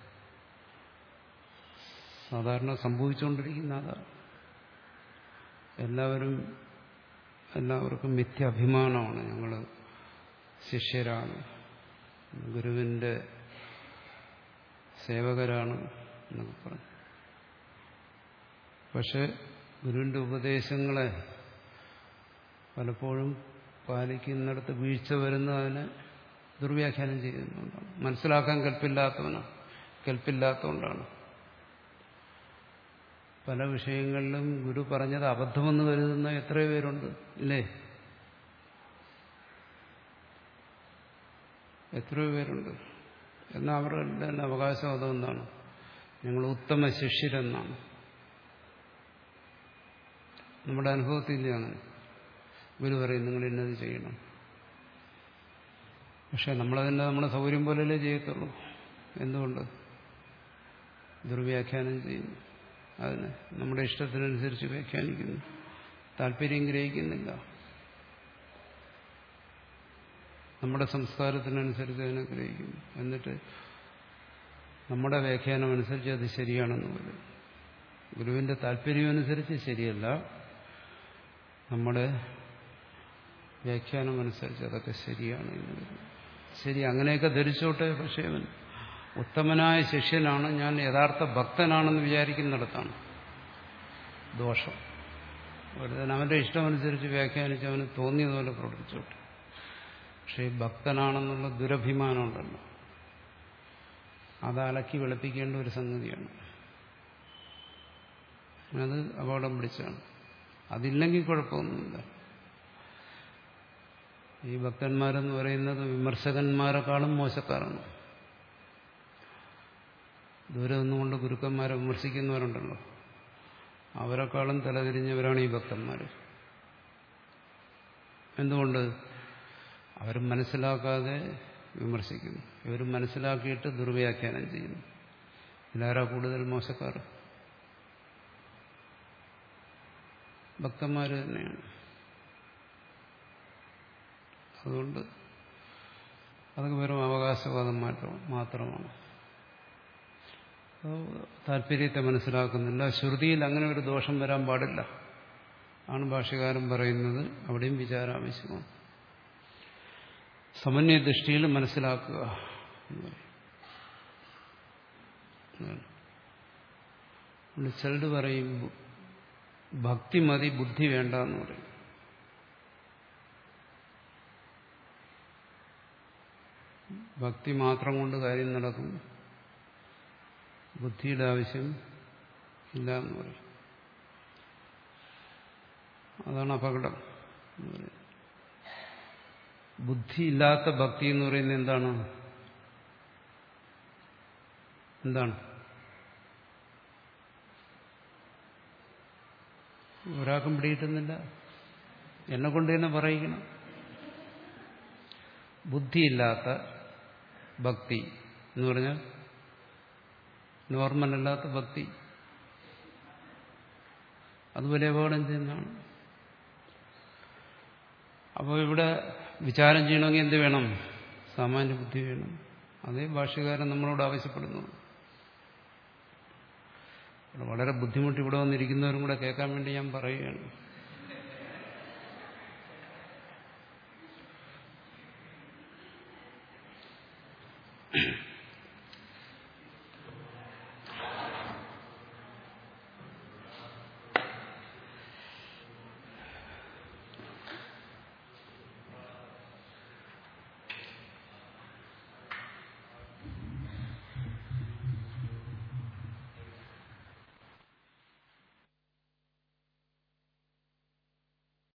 [SPEAKER 1] സാധാരണ സംഭവിച്ചുകൊണ്ടിരിക്കുന്ന അതാണ്. എല്ലാവരും എല്ലാവർക്കും മിഥ്യ അഭിമാനമാണ്. ഞങ്ങൾ ശിഷ്യരാണ്, ഗുരുവിന്റെ സേവകരാണ് എന്നൊക്കെ പറഞ്ഞു. പക്ഷെ ഗുരുവിന്റെ ഉപദേശങ്ങളെ പലപ്പോഴും പാലിക്കുന്നിടത്ത് വീഴ്ച വരുന്ന അതിനെ ദുർവ്യാഖ്യാനം ചെയ്യുന്നുണ്ടാണ്. മനസ്സിലാക്കാൻ കൽപ്പില്ലാത്തവനാണ്. കെൽപ്പില്ലാത്തതുകൊണ്ടാണ്. പല വിഷയങ്ങളിലും ഗുരു പറഞ്ഞത് അബദ്ധമെന്ന് കരുതുന്ന എത്രയോ പേരുണ്ട്, ഇല്ലേ? എത്രയോ പേരുണ്ട്. എന്നാൽ അവരുടെ തന്നെ അവകാശം അതെന്താണ്? ഞങ്ങൾ ഉത്തമ ശിഷ്യരെന്നാണ്. നമ്മുടെ അനുഭവത്തിൽ അങ്ങനെ ഗുരു പറയും നിങ്ങൾ ഇന്നത് ചെയ്യണം. പക്ഷെ നമ്മളതിൻ്റെ നമ്മുടെ സൗകര്യം പോലെയല്ലേ ചെയ്യത്തുള്ളൂ. എന്തുകൊണ്ട്? ദുർവ്യാഖ്യാനം ചെയ്യുന്നു, അതിന് നമ്മുടെ ഇഷ്ടത്തിനനുസരിച്ച് വ്യാഖ്യാനിക്കുന്നു, താല്പര്യം ഗ്രഹിക്കുന്നില്ല, നമ്മുടെ സംസ്കാരത്തിനനുസരിച്ച് അതിനെ ഗ്രഹിക്കുന്നു. എന്നിട്ട് നമ്മുടെ വ്യാഖ്യാനം അനുസരിച്ച് അത് ശരിയാണെന്ന് പറയും. ഗുരുവിന്റെ താല്പര്യമനുസരിച്ച് ശരിയല്ല, നമ്മുടെ വ്യാഖ്യാനം അനുസരിച്ച് അതൊക്കെ ശരിയാണ് എന്ന് പറയും. ശരി, അങ്ങനെയൊക്കെ ധരിച്ചോട്ടെ. പക്ഷേ അവൻ ഉത്തമനായ ശിഷ്യനാണ്, ഞാൻ യഥാർത്ഥ ഭക്തനാണെന്ന് വിചാരിക്കുന്നിടത്താണ് ദോഷം. ഒരുതൻ അവന്റെ ഇഷ്ടമനുസരിച്ച് വ്യാഖ്യാനിച്ച് അവന് തോന്നിയതുപോലെ പ്രവർത്തിച്ചോട്ടെ. പക്ഷേ ഭക്തനാണെന്നുള്ള ദുരഭിമാനമുണ്ടല്ലോ, അത് അലക്കി വെളുപ്പിക്കേണ്ട ഒരു സംഗതിയാണ്. അത് അപകടം പിടിച്ചാണ്. അതില്ലെങ്കിൽ കുഴപ്പമൊന്നുമില്ല. ഈ ഭക്തന്മാരെന്ന് പറയുന്നത് വിമർശകന്മാരെക്കാളും മോശക്കാരാണ്. ദൂരെ നിന്നുകൊണ്ട് ഗുരുക്കന്മാരെ വിമർശിക്കുന്നവരുണ്ടല്ലോ, അവരെക്കാളും തലതിരിഞ്ഞവരാണ് ഈ ഭക്തന്മാർ. എന്തുകൊണ്ട്? അവർ മനസ്സിലാക്കാതെ വിമർശിക്കുന്നു, ഇവർ മനസ്സിലാക്കിയിട്ട് ദുർവ്യാഖ്യാനം ചെയ്യുന്നു. ഇതാരാ കൂടുതൽ മോശക്കാർ? ഭക്തന്മാർ തന്നെയാണ്. അതുകൊണ്ട് അതൊക്കെ വെറും അവകാശവാദം മാത്രമാണ്. താല്പര്യത്തെ മനസ്സിലാക്കുന്നില്ല. ശ്രുതിയിൽ അങ്ങനെ ഒരു ദോഷം വരാൻ പാടില്ല ആണ് ഭാഷ്യകാരൻ പറയുന്നത്. അവിടെയും വിചാരം ആവശ്യമാണ്. സമന്വയ ദൃഷ്ടിയിൽ മനസ്സിലാക്കുക എന്ന് പറയും. ചിലർ പറയും ഭക്തി മതി, ബുദ്ധി വേണ്ട എന്ന് പറയും. ഭക്തി മാത്രം കൊണ്ട് കാര്യം നടക്കും, ബുദ്ധിയുടെ ആവശ്യം ഇല്ല എന്ന് പറയും. അതാണ് അപകടം എന്ന് പറയുന്നത്. ബുദ്ധിയില്ലാത്ത ഭക്തി എന്ന് പറയുന്നത് എന്താണ്? എന്താണ്? ഒരാൾക്കും പിടികിട്ടുന്നില്ല. എന്നെ കൊണ്ട് തന്നെ പറയിക്കണം. ബുദ്ധിയില്ലാത്ത ഭക്തി എന്ന് പറഞ്ഞാൽ നോർമലല്ലാത്ത ഭക്തി. അതുപോലെ അപകടം ചെയ്യുന്നതാണ്. അപ്പോൾ ഇവിടെ വിചാരം ചെയ്യണമെങ്കിൽ എന്ത് വേണം? സാമാന്യ ബുദ്ധി വേണം. അതേ ഭാഷ്യകാരൻ നമ്മളോട് ആവശ്യപ്പെടുന്നു. വളരെ ബുദ്ധിമുട്ട് ഇവിടെ വന്നിരിക്കുന്നവരും കൂടെ കേൾക്കാൻ വേണ്ടി ഞാൻ പറയുകയാണ്.